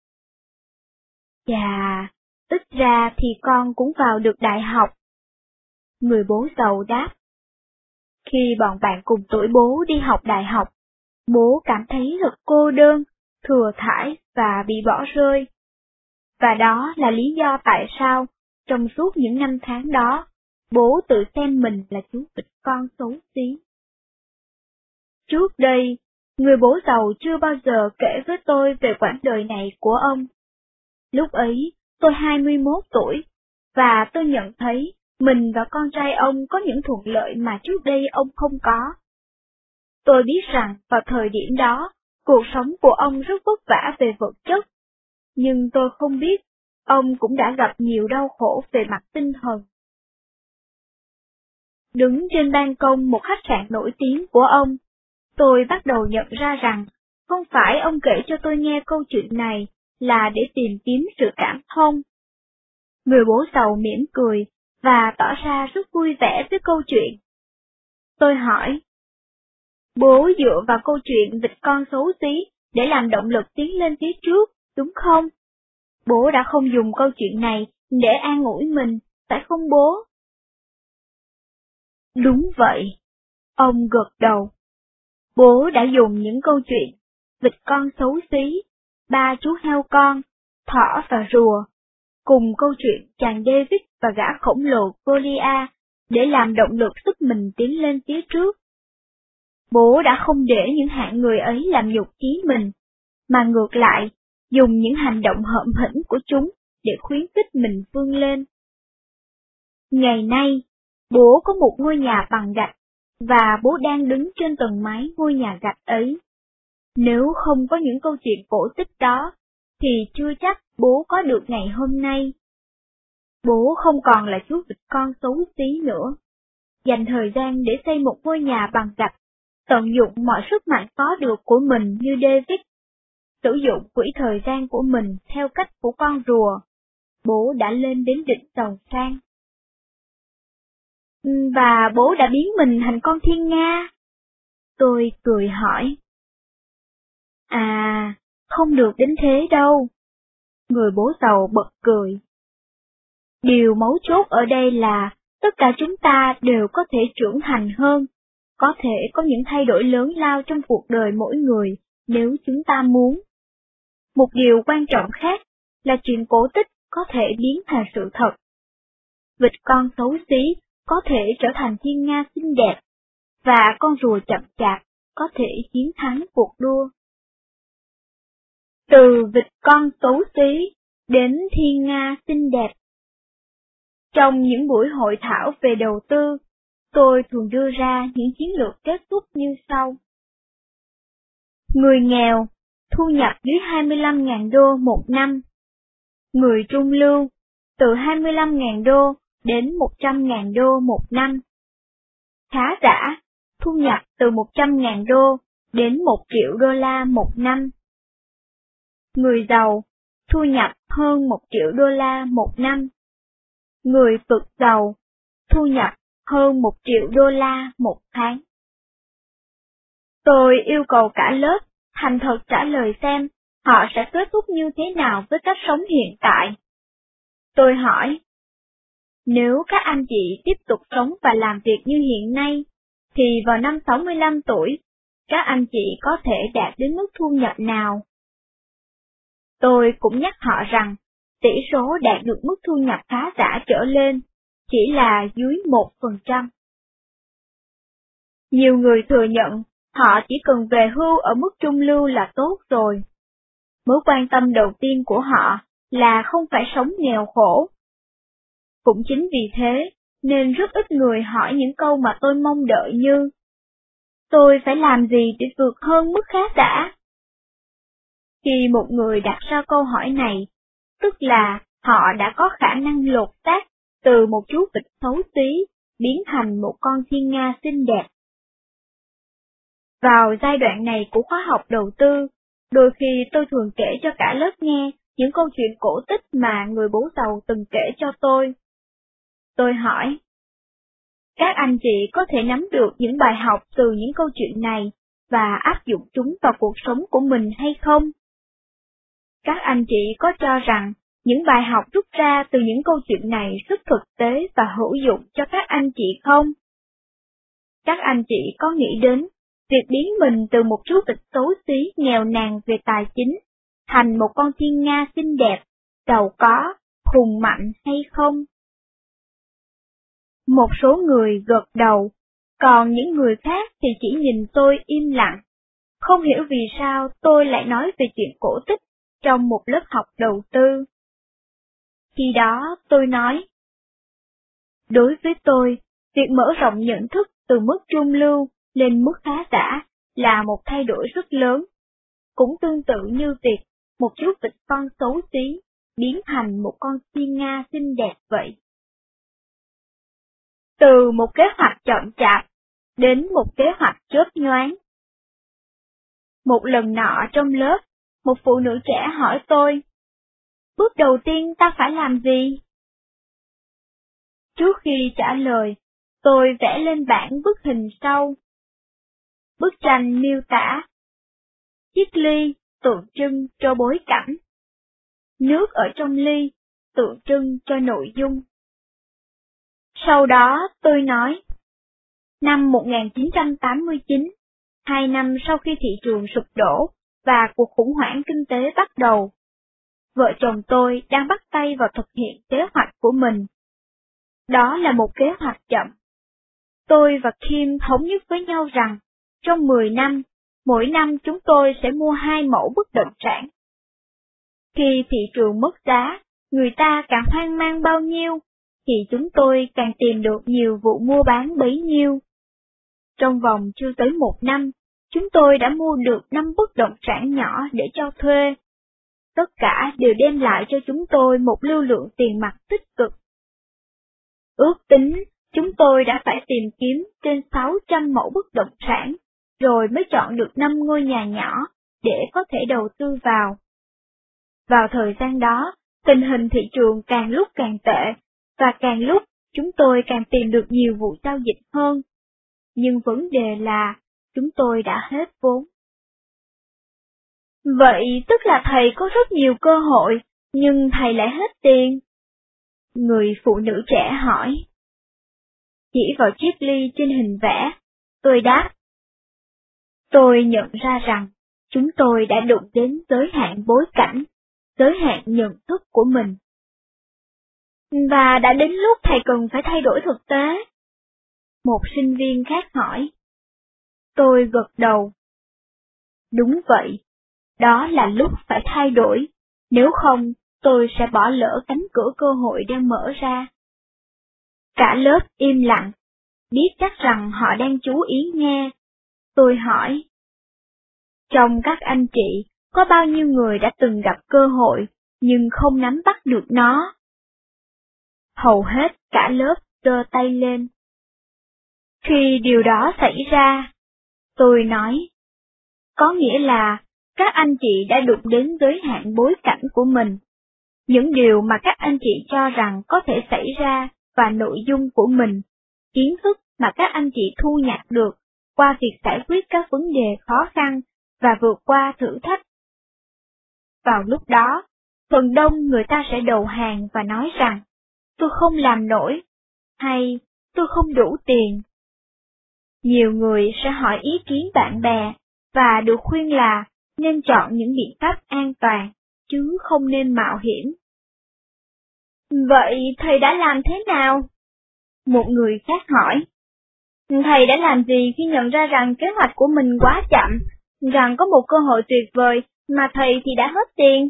Chà, ít ra thì con cũng vào được đại học. Người bố giàu đáp. Khi bọn bạn cùng tuổi bố đi học đại học, bố cảm thấy thật cô đơn, thừa thãi và bị bỏ rơi. Và đó là lý do tại sao, trong suốt những năm tháng đó, bố tự xem mình là chú vịt con xấu xí. Trước đây, người bố giàu chưa bao giờ kể với tôi về quãng đời này của ông. Lúc ấy, tôi hai mươi mốt tuổi, và tôi nhận thấy mình và con trai ông có những thuận lợi mà trước đây ông không có. Tôi biết rằng vào thời điểm đó, cuộc sống của ông rất vất vả về vật chất, nhưng tôi không biết ông cũng đã gặp nhiều đau khổ về mặt tinh thần. Đứng trên ban công một khách sạn nổi tiếng của ông, tôi bắt đầu nhận ra rằng không phải ông kể cho tôi nghe câu chuyện này là để tìm kiếm sự cảm thông. Người bố giàu mỉm cười và tỏ ra rất vui vẻ với câu chuyện. Tôi hỏi, bố dựa vào câu chuyện vịt con xấu xí để làm động lực tiến lên phía trước, đúng không? Bố đã không dùng câu chuyện này để an ủi mình, phải không bố? Đúng vậy. Ông gật đầu. Bố đã dùng những câu chuyện vịt con xấu xí, ba chú heo con, thỏ và rùa, cùng câu chuyện chàng David và gã khổng lồ Goliath để làm động lực sức mình tiến lên phía trước. Bố đã không để những hạng người ấy làm nhục chí mình, mà ngược lại, dùng những hành động hợm hĩnh của chúng để khuyến khích mình vươn lên. Ngày nay, bố có một ngôi nhà bằng gạch, và bố đang đứng trên tầng mái ngôi nhà gạch ấy. Nếu không có những câu chuyện cổ tích đó, thì chưa chắc bố có được ngày hôm nay. Bố không còn là chú vịt con xấu xí nữa. Dành thời gian để xây một ngôi nhà bằng gạch, tận dụng mọi sức mạnh có được của mình như David. Sử dụng quỹ thời gian của mình theo cách của con rùa, bố đã lên đến đỉnh giàu sang. Và bố đã biến mình thành con thiên nga. Tôi cười hỏi. À, không được đến thế đâu. Người bố giàu bật cười. Điều mấu chốt ở đây là tất cả chúng ta đều có thể trưởng thành hơn, có thể có những thay đổi lớn lao trong cuộc đời mỗi người nếu chúng ta muốn. Một điều quan trọng khác là chuyện cổ tích có thể biến thành sự thật. Vịt con xấu xí có thể trở thành thiên nga xinh đẹp, và con rùa chậm chạp có thể chiến thắng cuộc đua. Từ vịt con xấu xí đến thiên nga xinh đẹp. Trong những buổi hội thảo về đầu tư, tôi thường đưa ra những chiến lược kết thúc như sau. Người nghèo, thu nhập dưới hai mươi lăm nghìn đô một năm. Người trung lưu, từ hai mươi lăm nghìn đô đến một trăm nghìn đô một năm. Khá giả, thu nhập từ một trăm nghìn đô đến một triệu đô la một năm. Người giàu, thu nhập hơn một triệu đô la một năm. Người cực giàu, thu nhập hơn một triệu đô la một tháng. Tôi yêu cầu cả lớp thành thật trả lời xem họ sẽ kết thúc như thế nào với cách sống hiện tại. Tôi hỏi, nếu các anh chị tiếp tục sống và làm việc như hiện nay, thì vào năm sáu mươi lăm tuổi, các anh chị có thể đạt đến mức thu nhập nào? Tôi cũng nhắc họ rằng, tỷ số đạt được mức thu nhập khá giả trở lên, chỉ là dưới một phần trăm. Nhiều người thừa nhận, họ chỉ cần về hưu ở mức trung lưu là tốt rồi. Mối quan tâm đầu tiên của họ là không phải sống nghèo khổ. Cũng chính vì thế, nên rất ít người hỏi những câu mà tôi mong đợi như, tôi phải làm gì để vượt hơn mức khá giả? Khi một người đặt ra câu hỏi này, tức là họ đã có khả năng lột xác từ một chú vịt xấu xí, biến thành một con thiên nga xinh đẹp. Vào giai đoạn này của khóa học đầu tư, đôi khi tôi thường kể cho cả lớp nghe những câu chuyện cổ tích mà người bố giàu từng kể cho tôi. Tôi hỏi, các anh chị có thể nắm được những bài học từ những câu chuyện này và áp dụng chúng vào cuộc sống của mình hay không? Các anh chị có cho rằng những bài học rút ra từ những câu chuyện này rất thực tế và hữu dụng cho các anh chị không? Các anh chị có nghĩ đến việc biến mình từ một chú vịt xấu xí nghèo nàn về tài chính thành một con thiên nga xinh đẹp, giàu có, hùng mạnh hay không? Một số người gật đầu, còn những người khác thì chỉ nhìn tôi im lặng, không hiểu vì sao tôi lại nói về chuyện cổ tích trong một lớp học đầu tư. Khi đó tôi nói, đối với tôi, việc mở rộng nhận thức từ mức trung lưu lên mức khá giả là một thay đổi rất lớn, cũng tương tự như việc một chú vịt con xấu xí biến thành một con thiên nga xinh đẹp vậy. Từ một kế hoạch chậm chạp đến một kế hoạch chớp nhoáng. Một lần nọ trong lớp, một phụ nữ trẻ hỏi tôi, bước đầu tiên ta phải làm gì? Trước khi trả lời, tôi vẽ lên bảng bức hình sau. Bức tranh miêu tả chiếc ly tượng trưng cho bối cảnh. Nước ở trong ly tượng trưng cho nội dung. Sau đó tôi nói, năm một nghìn chín trăm tám mươi chín, hai năm sau khi thị trường sụp đổ và cuộc khủng hoảng kinh tế bắt đầu, vợ chồng tôi đang bắt tay vào thực hiện kế hoạch của mình. Đó là một kế hoạch chậm. Tôi và Kim thống nhất với nhau rằng, trong mười năm, mỗi năm chúng tôi sẽ mua hai mẫu bất động sản. Khi thị trường mất giá, người ta càng hoang mang bao nhiêu, thì chúng tôi càng tìm được nhiều vụ mua bán bấy nhiêu. Trong vòng chưa tới một năm, chúng tôi đã mua được năm bất động sản nhỏ để cho thuê. Tất cả đều đem lại cho chúng tôi một lưu lượng tiền mặt tích cực. Ước tính, chúng tôi đã phải tìm kiếm trên sáu trăm mẫu bất động sản, rồi mới chọn được năm ngôi nhà nhỏ để có thể đầu tư vào. Vào thời gian đó, tình hình thị trường càng lúc càng tệ, và càng lúc chúng tôi càng tìm được nhiều vụ giao dịch hơn. Nhưng vấn đề là, chúng tôi đã hết vốn. Vậy tức là thầy có rất nhiều cơ hội, nhưng thầy lại hết tiền. Người phụ nữ trẻ hỏi. Chỉ vào chiếc ly trên hình vẽ, tôi đáp. Tôi nhận ra rằng, chúng tôi đã đụng đến giới hạn bối cảnh, giới hạn nhận thức của mình. Và đã đến lúc thầy cần phải thay đổi thực tế. Một sinh viên khác hỏi. Tôi gật đầu. Đúng vậy, đó là lúc phải thay đổi, nếu không tôi sẽ bỏ lỡ cánh cửa cơ hội đang mở ra. Cả lớp im lặng, biết chắc rằng họ đang chú ý nghe. Tôi hỏi. Trong các anh chị, có bao nhiêu người đã từng gặp cơ hội, nhưng không nắm bắt được nó? Hầu hết cả lớp giơ tay lên. Khi điều đó xảy ra, tôi nói, có nghĩa là các anh chị đã đụng đến giới hạn bối cảnh của mình. Những điều mà các anh chị cho rằng có thể xảy ra và nội dung của mình, kiến thức mà các anh chị thu nhặt được qua việc giải quyết các vấn đề khó khăn và vượt qua thử thách. Vào lúc đó, phần đông người ta sẽ đầu hàng và nói rằng, tôi không làm nổi, hay tôi không đủ tiền. Nhiều người sẽ hỏi ý kiến bạn bè, và được khuyên là nên chọn những biện pháp an toàn, chứ không nên mạo hiểm. Vậy thầy đã làm thế nào? Một người khác hỏi. Thầy đã làm gì khi nhận ra rằng kế hoạch của mình quá chậm, rằng có một cơ hội tuyệt vời mà thầy thì đã hết tiền?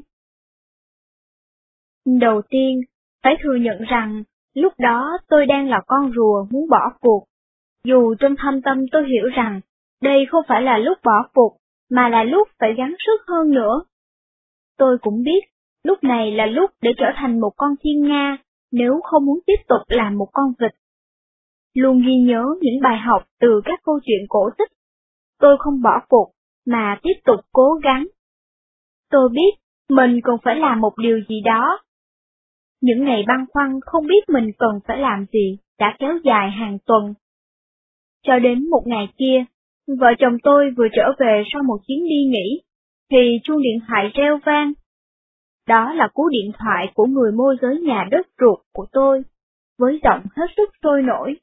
Đầu tiên, phải thừa nhận rằng, lúc đó tôi đang là con rùa muốn bỏ cuộc. Dù trong thâm tâm tôi hiểu rằng, đây không phải là lúc bỏ cuộc, mà là lúc phải gắng sức hơn nữa. Tôi cũng biết, lúc này là lúc để trở thành một con thiên nga, nếu không muốn tiếp tục làm một con vịt. Luôn ghi nhớ những bài học từ các câu chuyện cổ tích. Tôi không bỏ cuộc, mà tiếp tục cố gắng. Tôi biết, mình cần phải làm một điều gì đó. Những ngày băn khoăn không biết mình cần phải làm gì đã kéo dài hàng tuần. Cho đến một ngày kia, vợ chồng tôi vừa trở về sau một chuyến đi nghỉ, thì chuông điện thoại reo vang. Đó là cú điện thoại của người môi giới nhà đất ruột của tôi, với giọng hết sức sôi nổi.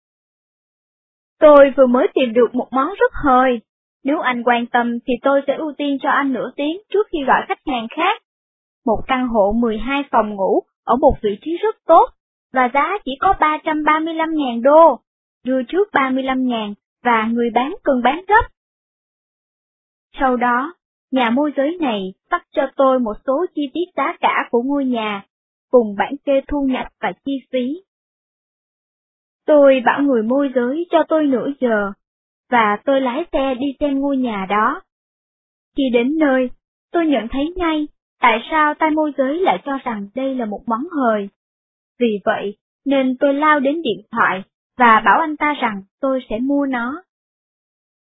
Tôi vừa mới tìm được một món rất hời. Nếu anh quan tâm thì tôi sẽ ưu tiên cho anh nửa tiếng trước khi gọi khách hàng khác. Một căn hộ mười hai phòng ngủ ở một vị trí rất tốt, và giá chỉ có ba trăm ba mươi lăm nghìn đô, đưa trước ba mươi lăm nghìn và người bán cần bán gấp. Sau đó, nhà môi giới này phát cho tôi một số chi tiết giá cả của ngôi nhà, cùng bản kê thu nhập và chi phí. Tôi bảo người môi giới cho tôi nửa giờ, và tôi lái xe đi xem ngôi nhà đó. Khi đến nơi, tôi nhận thấy ngay tại sao tay môi giới lại cho rằng đây là một món hời. Vì vậy, nên tôi lao đến điện thoại và bảo anh ta rằng tôi sẽ mua nó.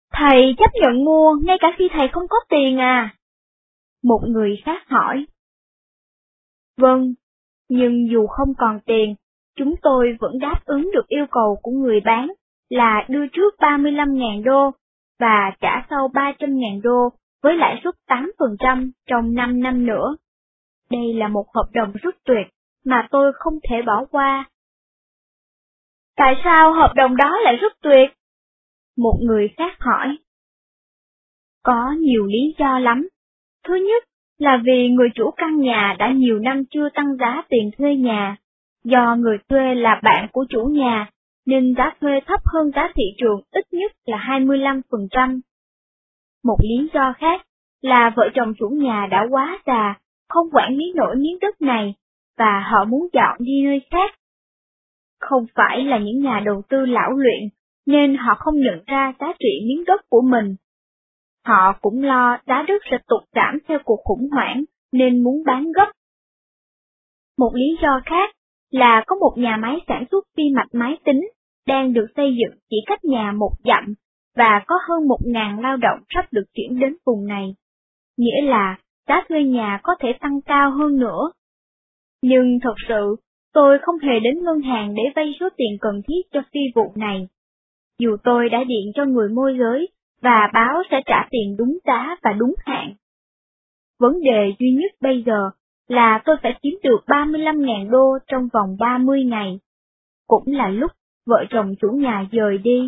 Thầy chấp nhận mua ngay cả khi thầy không có tiền à? Một người khác hỏi. Vâng, nhưng dù không còn tiền, chúng tôi vẫn đáp ứng được yêu cầu của người bán là đưa trước ba mươi lăm nghìn đô và trả sau ba trăm nghìn đô với lãi suất tám phần trăm trong năm năm nữa. Đây là một hợp đồng rất tuyệt mà tôi không thể bỏ qua. Tại sao hợp đồng đó lại rất tuyệt? Một người khác hỏi. Có nhiều lý do lắm. Thứ nhất là vì người chủ căn nhà đã nhiều năm chưa tăng giá tiền thuê nhà. Do người thuê là bạn của chủ nhà, nên giá thuê thấp hơn giá thị trường ít nhất là hai mươi lăm phần trăm. Một lý do khác là vợ chồng chủ nhà đã quá già, không quản lý nổi miếng đất này, và họ muốn dọn đi nơi khác. Không phải là những nhà đầu tư lão luyện, nên họ không nhận ra giá trị miếng đất của mình. Họ cũng lo giá đất sẽ tụt giảm theo cuộc khủng hoảng, nên muốn bán gấp. Một lý do khác là có một nhà máy sản xuất vi mạch máy tính đang được xây dựng chỉ cách nhà một dặm, và có hơn một ngàn lao động sắp được chuyển đến vùng này. Nghĩa là giá thuê nhà có thể tăng cao hơn nữa. Nhưng thật sự, tôi không hề đến ngân hàng để vay số tiền cần thiết cho phi vụ này. Dù tôi đã điện cho người môi giới và báo sẽ trả tiền đúng giá và đúng hạn. Vấn đề duy nhất bây giờ là tôi phải kiếm được ba mươi lăm nghìn đô trong vòng ba mươi ngày. Cũng là lúc vợ chồng chủ nhà dời đi.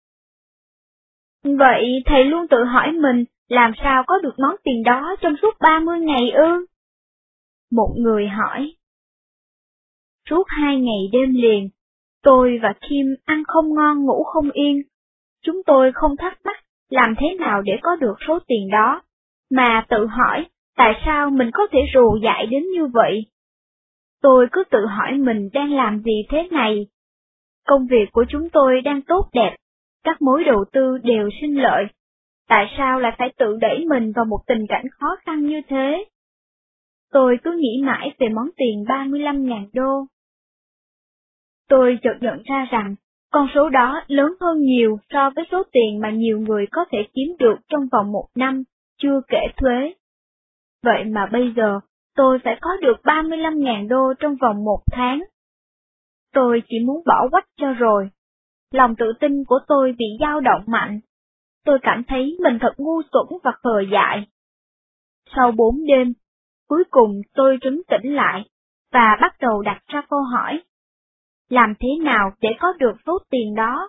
Vậy thầy luôn tự hỏi mình làm sao có được món tiền đó trong suốt ba mươi ngày ư? Một người hỏi. Suốt hai ngày đêm liền, tôi và Kim ăn không ngon ngủ không yên. Chúng tôi không thắc mắc làm thế nào để có được số tiền đó, mà tự hỏi tại sao mình có thể rù dại đến như vậy. Tôi cứ tự hỏi mình đang làm gì thế này. Công việc của chúng tôi đang tốt đẹp, các mối đầu tư đều sinh lợi. Tại sao lại phải tự đẩy mình vào một tình cảnh khó khăn như thế? Tôi cứ nghĩ mãi về món tiền ba mươi lăm nghìn đô. Tôi chợt nhận ra rằng, con số đó lớn hơn nhiều so với số tiền mà nhiều người có thể kiếm được trong vòng một năm, chưa kể thuế. Vậy mà bây giờ, tôi phải có được ba mươi lăm nghìn đô trong vòng một tháng. Tôi chỉ muốn bỏ quách cho rồi. Lòng tự tin của tôi bị dao động mạnh. Tôi cảm thấy mình thật ngu xuẩn và khờ dại. Sau bốn đêm, cuối cùng tôi trấn tĩnh lại, và bắt đầu đặt ra câu hỏi. Làm thế nào để có được số tiền đó?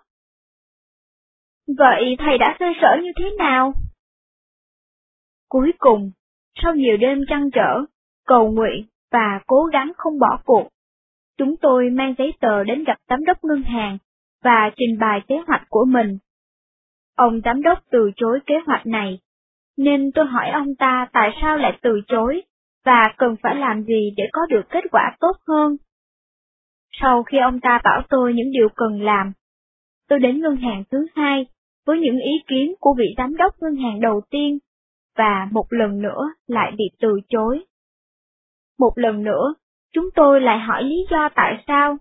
Vậy thầy đã xoay sở như thế nào? Cuối cùng, sau nhiều đêm trăn trở, cầu nguyện và cố gắng không bỏ cuộc, chúng tôi mang giấy tờ đến gặp giám đốc ngân hàng và trình bày kế hoạch của mình. Ông giám đốc từ chối kế hoạch này, nên tôi hỏi ông ta tại sao lại từ chối và cần phải làm gì để có được kết quả tốt hơn. Sau khi ông ta bảo tôi những điều cần làm, tôi đến ngân hàng thứ hai với những ý kiến của vị giám đốc ngân hàng đầu tiên, và một lần nữa lại bị từ chối. Một lần nữa, chúng tôi lại hỏi lý do tại sao.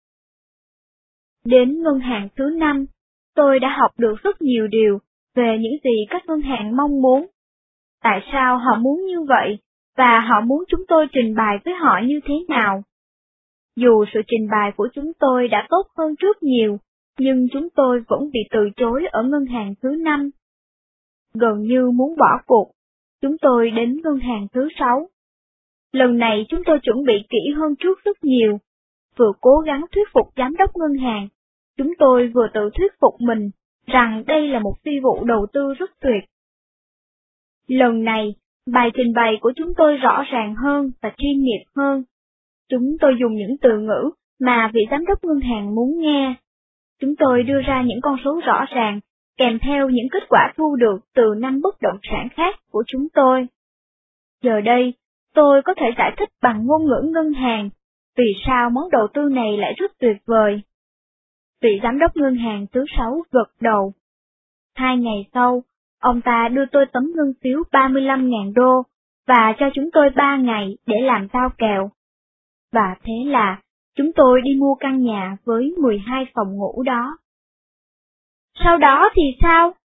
Đến ngân hàng thứ năm, tôi đã học được rất nhiều điều về những gì các ngân hàng mong muốn. Tại sao họ muốn như vậy, và họ muốn chúng tôi trình bày với họ như thế nào. Dù sự trình bày của chúng tôi đã tốt hơn trước nhiều, nhưng chúng tôi vẫn bị từ chối ở ngân hàng thứ năm. Gần như muốn bỏ cuộc, chúng tôi đến ngân hàng thứ sáu. Lần này chúng tôi chuẩn bị kỹ hơn trước rất nhiều, vừa cố gắng thuyết phục giám đốc ngân hàng, chúng tôi vừa tự thuyết phục mình rằng đây là một phi vụ đầu tư rất tuyệt. Lần này, bài trình bày của chúng tôi rõ ràng hơn và chuyên nghiệp hơn. Chúng tôi dùng những từ ngữ mà vị giám đốc ngân hàng muốn nghe. Chúng tôi đưa ra những con số rõ ràng, kèm theo những kết quả thu được từ năm bất động sản khác của chúng tôi. Giờ đây, tôi có thể giải thích bằng ngôn ngữ ngân hàng, vì sao món đầu tư này lại rất tuyệt vời. Vị giám đốc ngân hàng thứ sáu gật đầu. Hai ngày sau, ông ta đưa tôi tấm ngân phiếu ba mươi lăm nghìn đô, và cho chúng tôi ba ngày để làm giao kèo. Và thế là, chúng tôi đi mua căn nhà với mười hai phòng ngủ đó. Sau đó thì sao?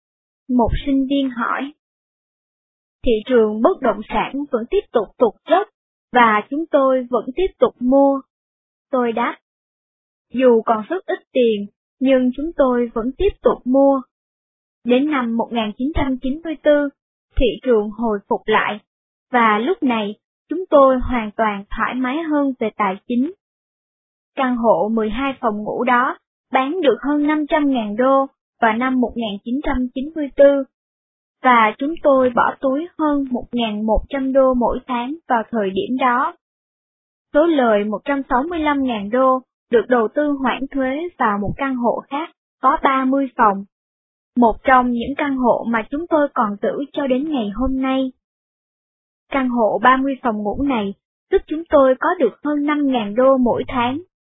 Một sinh viên hỏi. Thị trường bất động sản vẫn tiếp tục tụt dốc, và chúng tôi vẫn tiếp tục mua. Tôi đáp. Dù còn rất ít tiền, nhưng chúng tôi vẫn tiếp tục mua. Đến năm một nghìn chín trăm chín mươi tư, thị trường hồi phục lại, và lúc này chúng tôi hoàn toàn thoải mái hơn về tài chính. Căn hộ mười hai phòng ngủ đó bán được hơn năm trăm ngàn đô vào năm một nghìn chín trăm chín mươi tư, và chúng tôi bỏ túi hơn một nghìn một trăm đô mỗi tháng vào thời điểm đó. Số lời một trăm sáu mươi lăm ngàn đô được đầu tư hoãn thuế vào một căn hộ khác có ba mươi phòng, một trong những căn hộ mà chúng tôi còn giữ cho đến ngày hôm nay. Căn hộ ba mươi phòng ngủ này giúp chúng tôi có được hơn năm ngàn đô mỗi tháng.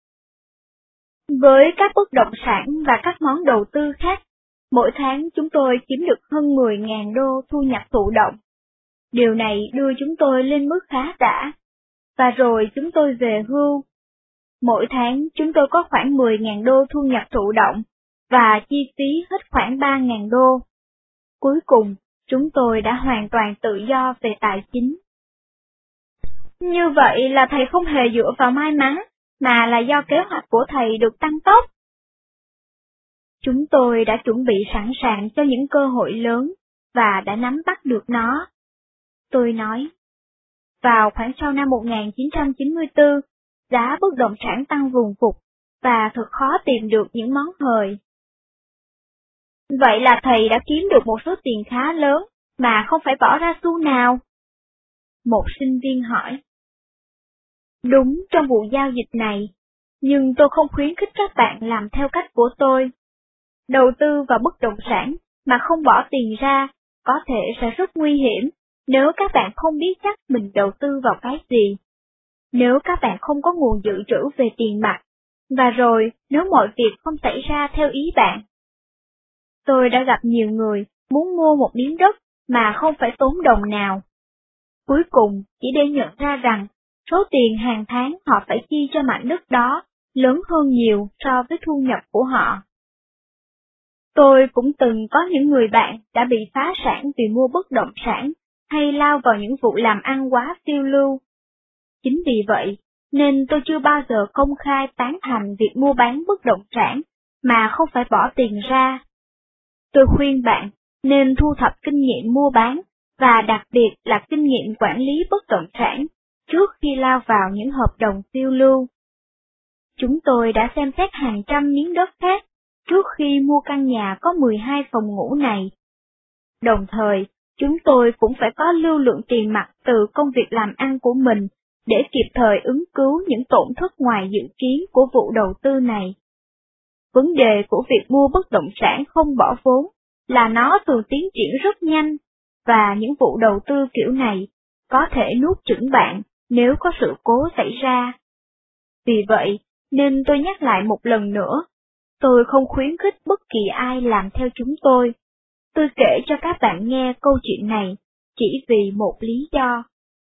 Với các bất động sản và các món đầu tư khác, mỗi tháng chúng tôi kiếm được hơn mười ngàn đô thu nhập thụ động. Điều này đưa chúng tôi lên mức khá đã. Và rồi chúng tôi về hưu. Mỗi tháng chúng tôi có khoảng mười ngàn đô thu nhập thụ động, và chi phí hết khoảng ba ngàn đô. Cuối cùng, chúng tôi đã hoàn toàn tự do về tài chính. Như vậy là thầy không hề dựa vào may mắn, mà là do kế hoạch của thầy được tăng tốc. Chúng tôi đã chuẩn bị sẵn sàng cho những cơ hội lớn, và đã nắm bắt được nó. Tôi nói, vào khoảng sau năm một nghìn chín trăm chín mươi tư, giá bất động sản tăng vùn vụt, và thật khó tìm được những món hời. Vậy là thầy đã kiếm được một số tiền khá lớn, mà không phải bỏ ra xu nào? Một sinh viên hỏi. Đúng trong vụ giao dịch này, nhưng tôi không khuyến khích các bạn làm theo cách của tôi. Đầu tư vào bất động sản mà không bỏ tiền ra, có thể sẽ rất nguy hiểm nếu các bạn không biết chắc mình đầu tư vào cái gì. Nếu các bạn không có nguồn dự trữ về tiền mặt, và rồi nếu mọi việc không xảy ra theo ý bạn. Tôi đã gặp nhiều người muốn mua một miếng đất mà không phải tốn đồng nào. Cuối cùng chỉ để nhận ra rằng số tiền hàng tháng họ phải chi cho mảnh đất đó lớn hơn nhiều so với thu nhập của họ. Tôi cũng từng có những người bạn đã bị phá sản vì mua bất động sản hay lao vào những vụ làm ăn quá phiêu lưu. Chính vì vậy, nên tôi chưa bao giờ công khai tán thành việc mua bán bất động sản mà không phải bỏ tiền ra. Tôi khuyên bạn nên thu thập kinh nghiệm mua bán, và đặc biệt là kinh nghiệm quản lý bất động sản, trước khi lao vào những hợp đồng phiêu lưu. Chúng tôi đã xem xét hàng trăm miếng đất khác trước khi mua căn nhà có mười hai phòng ngủ này. Đồng thời, chúng tôi cũng phải có lưu lượng tiền mặt từ công việc làm ăn của mình để kịp thời ứng cứu những tổn thất ngoài dự kiến của vụ đầu tư này. Vấn đề của việc mua bất động sản không bỏ vốn là nó thường tiến triển rất nhanh, và những vụ đầu tư kiểu này có thể nuốt chửng bạn nếu có sự cố xảy ra. Vì vậy, nên tôi nhắc lại một lần nữa, tôi không khuyến khích bất kỳ ai làm theo chúng tôi. Tôi kể cho các bạn nghe câu chuyện này chỉ vì một lý do.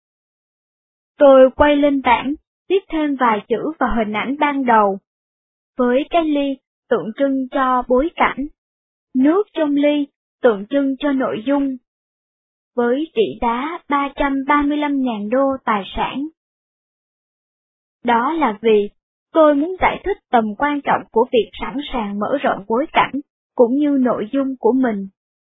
Tôi quay lên bảng, viết thêm vài chữ vào hình ảnh ban đầu. Với cái ly tượng trưng cho bối cảnh, nước trong ly tượng trưng cho nội dung. Với trị giá ba trăm ba mươi lăm ngàn đô tài sản. Đó là vì tôi muốn giải thích tầm quan trọng của việc sẵn sàng mở rộng bối cảnh, cũng như nội dung của mình.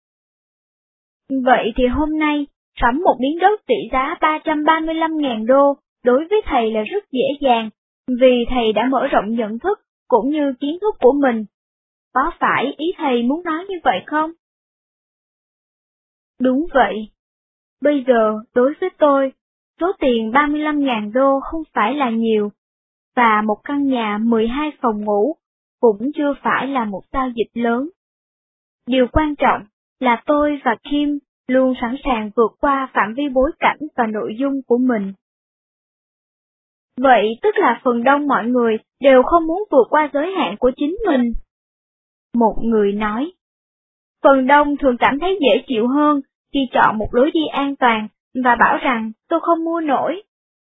Vậy thì hôm nay, sắm một miếng đất trị giá ba trăm ba mươi lăm ngàn đô đối với thầy là rất dễ dàng, vì thầy đã mở rộng nhận thức cũng như kiến thức của mình. Có phải ý thầy muốn nói như vậy không? Đúng vậy. Bây giờ, đối với tôi, số tiền ba mươi lăm ngàn đô không phải là nhiều, và một căn nhà mười hai phòng ngủ cũng chưa phải là một giao dịch lớn. Điều quan trọng là tôi và Kim luôn sẵn sàng vượt qua phạm vi bối cảnh và nội dung của mình. Vậy tức là phần đông mọi người đều không muốn vượt qua giới hạn của chính mình. Một người nói, phần đông thường cảm thấy dễ chịu hơn khi chọn một lối đi an toàn và bảo rằng tôi không mua nổi.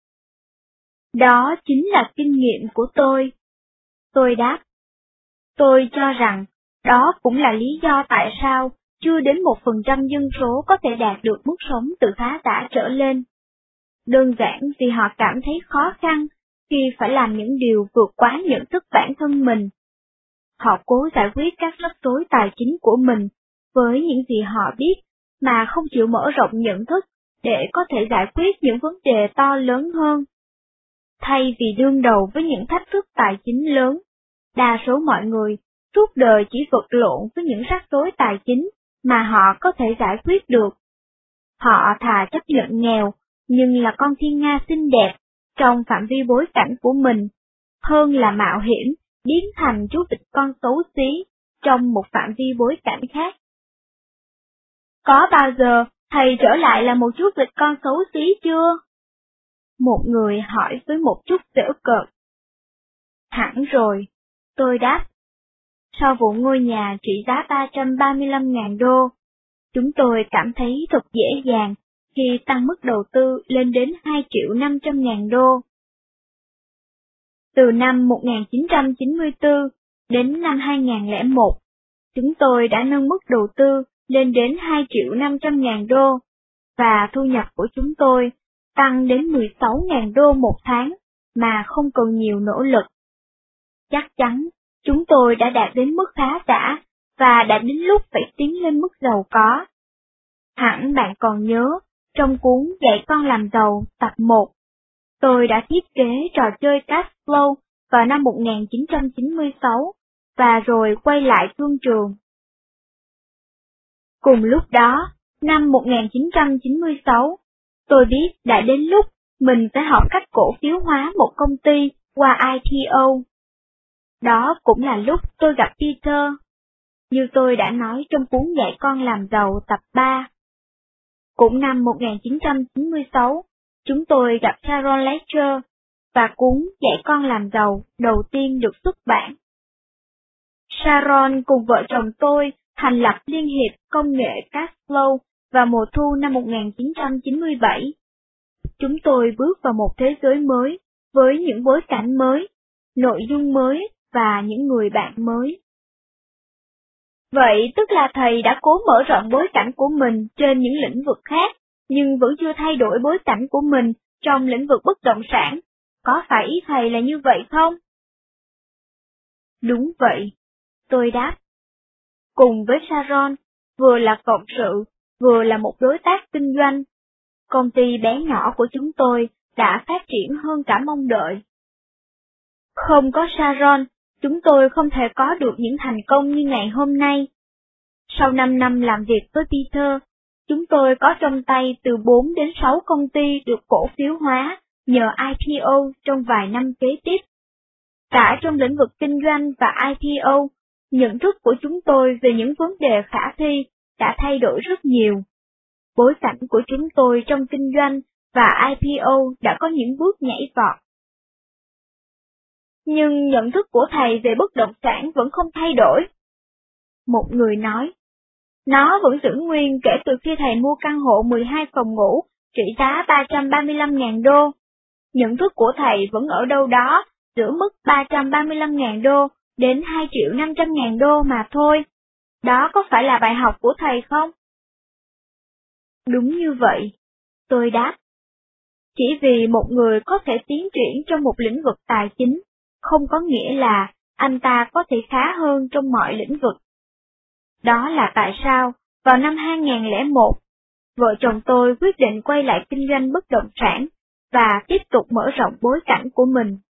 Đó chính là kinh nghiệm của tôi. Tôi đáp, tôi cho rằng đó cũng là lý do tại sao chưa đến một phần trăm dân số có thể đạt được mức sống từ khá giả trở lên. Đơn giản vì họ cảm thấy khó khăn khi phải làm những điều vượt quá nhận thức bản thân mình. Họ cố giải quyết các rắc rối tài chính của mình với những gì họ biết mà không chịu mở rộng nhận thức để có thể giải quyết những vấn đề to lớn hơn. Thay vì đương đầu với những thách thức tài chính lớn, đa số mọi người suốt đời chỉ vật lộn với những rắc rối tài chính mà họ có thể giải quyết được. Họ thà chấp nhận nghèo, nhưng là con thiên nga xinh đẹp trong phạm vi bối cảnh của mình, hơn là mạo hiểm biến thành chú vịt con xấu xí trong một phạm vi bối cảnh khác. Có bao giờ thầy trở lại là một chú vịt con xấu xí chưa? Một người hỏi với một chút giễu cợt. Hẳn rồi, tôi đáp. Sau vụ ngôi nhà trị giá ba trăm ba mươi lăm nghìn đô, chúng tôi cảm thấy thật dễ dàng khi tăng mức đầu tư lên đến hai triệu năm trăm nghìn đô. Từ năm một nghìn chín trăm chín mươi tư đến năm hai nghìn không trăm lẻ một, chúng tôi đã nâng mức đầu tư lên đến hai triệu năm trăm nghìn đô, và thu nhập của chúng tôi tăng đến mười sáu nghìn đô một tháng mà không cần nhiều nỗ lực. Chắc chắn, chúng tôi đã đạt đến mức khá giả, và đã đến lúc phải tiến lên mức giàu có. Hẳn bạn còn nhớ, trong cuốn Dạy con làm giàu tập một, tôi đã thiết kế trò chơi cash flow vào năm một nghìn chín trăm chín mươi sáu, và rồi quay lại thương trường. Cùng lúc đó, năm một nghìn chín trăm chín mươi sáu, tôi biết đã đến lúc mình phải học cách cổ phiếu hóa một công ty qua I P O. Đó cũng là lúc tôi gặp Peter, như tôi đã nói trong cuốn Dạy con làm giàu tập ba. Cũng năm một nghìn chín trăm chín mươi sáu, chúng tôi gặp Sharon Lechter, và cuốn Dạy con làm giàu đầu tiên được xuất bản. Sharon cùng vợ chồng tôi thành lập Liên hiệp Công nghệ Cashflow vào mùa thu năm một nghìn chín trăm chín mươi bảy. Chúng tôi bước vào một thế giới mới, với những bối cảnh mới, nội dung mới và những người bạn mới. Vậy tức là thầy đã cố mở rộng bối cảnh của mình trên những lĩnh vực khác, nhưng vẫn chưa thay đổi bối cảnh của mình trong lĩnh vực bất động sản. Có phải ý thầy là như vậy không? Đúng vậy, tôi đáp. Cùng với Sharon, vừa là cộng sự, vừa là một đối tác kinh doanh, công ty bé nhỏ của chúng tôi đã phát triển hơn cả mong đợi. Không có Sharon, chúng tôi không thể có được những thành công như ngày hôm nay. Sau năm năm làm việc với Peter, chúng tôi có trong tay từ bốn đến sáu công ty được cổ phiếu hóa nhờ I P O trong vài năm kế tiếp. Cả trong lĩnh vực kinh doanh và I P O, nhận thức của chúng tôi về những vấn đề khả thi đã thay đổi rất nhiều. Bối cảnh của chúng tôi trong kinh doanh và I P O đã có những bước nhảy vọt. Nhưng nhận thức của thầy về bất động sản vẫn không thay đổi. Một người nói, nó vẫn giữ nguyên kể từ khi thầy mua căn hộ mười hai phòng ngủ trị giá ba trăm ba mươi lăm nghìn đô. Nhận thức của thầy vẫn ở đâu đó, giữa mức ba trăm ba mươi lăm nghìn đô đến hai triệu năm trăm nghìn đô mà thôi. Đó có phải là bài học của thầy không? Đúng như vậy, tôi đáp. Chỉ vì một người có thể tiến triển trong một lĩnh vực tài chính, không có nghĩa là anh ta có thể khá hơn trong mọi lĩnh vực. Đó là tại sao, vào năm hai nghìn không trăm lẻ một, vợ chồng tôi quyết định quay lại kinh doanh bất động sản và tiếp tục mở rộng bối cảnh của mình.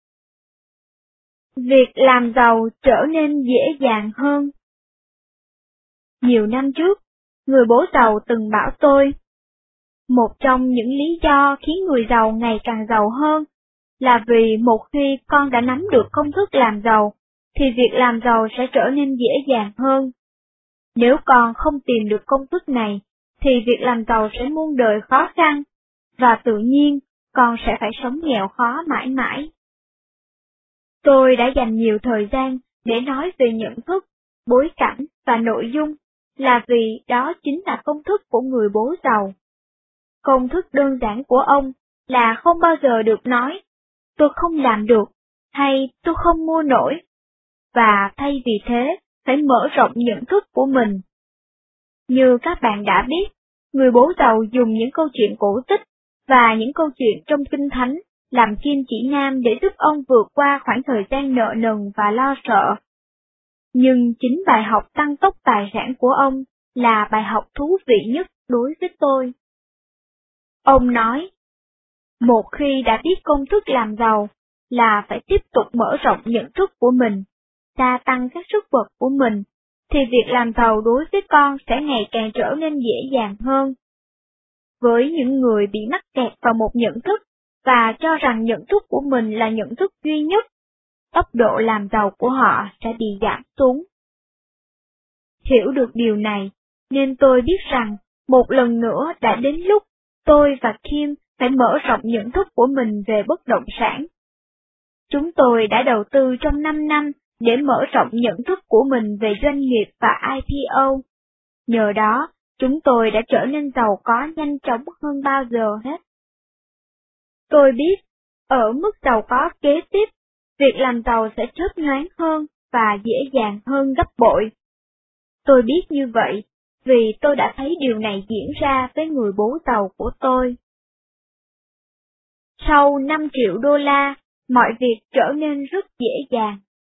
Việc làm giàu trở nên dễ dàng hơn. Nhiều năm trước, người bố giàu từng bảo tôi, một trong những lý do khiến người giàu ngày càng giàu hơn là vì một khi con đã nắm được công thức làm giàu, thì việc làm giàu sẽ trở nên dễ dàng hơn. Nếu con không tìm được công thức này, thì việc làm giàu sẽ muôn đời khó khăn, và tự nhiên con sẽ phải sống nghèo khó mãi mãi. Tôi đã dành nhiều thời gian để nói về nhận thức, bối cảnh và nội dung, là vì đó chính là công thức của người bố giàu. Công thức đơn giản của ông là không bao giờ được nói, tôi không làm được, hay tôi không mua nổi, và thay vì thế, phải mở rộng nhận thức của mình. Như các bạn đã biết, người bố giàu dùng những câu chuyện cổ tích và những câu chuyện trong Kinh Thánh làm kim chỉ nam để giúp ông vượt qua khoảng thời gian nợ nần và lo sợ. Nhưng chính bài học tăng tốc tài sản của ông là bài học thú vị nhất đối với tôi. Ông nói, một khi đã biết công thức làm giàu, là phải tiếp tục mở rộng nhận thức của mình, gia tăng các sức bật của mình, thì việc làm giàu đối với con sẽ ngày càng trở nên dễ dàng hơn. Với những người bị mắc kẹt vào một nhận thức và cho rằng nhận thức của mình là nhận thức duy nhất, tốc độ làm giàu của họ sẽ bị giảm xuống. Hiểu được điều này, nên tôi biết rằng, một lần nữa đã đến lúc tôi và Kim phải mở rộng nhận thức của mình về bất động sản. Chúng tôi đã đầu tư trong năm năm để mở rộng nhận thức của mình về doanh nghiệp và I P O. Nhờ đó, chúng tôi đã trở nên giàu có nhanh chóng hơn bao giờ hết. Tôi biết, ở mức giàu có kế tiếp, việc làm giàu sẽ chớp nhoáng hơn và dễ dàng hơn gấp bội. Tôi biết như vậy, vì tôi đã thấy điều này diễn ra với người bố giàu của tôi. Sau năm triệu đô la, mọi việc trở nên rất dễ dàng.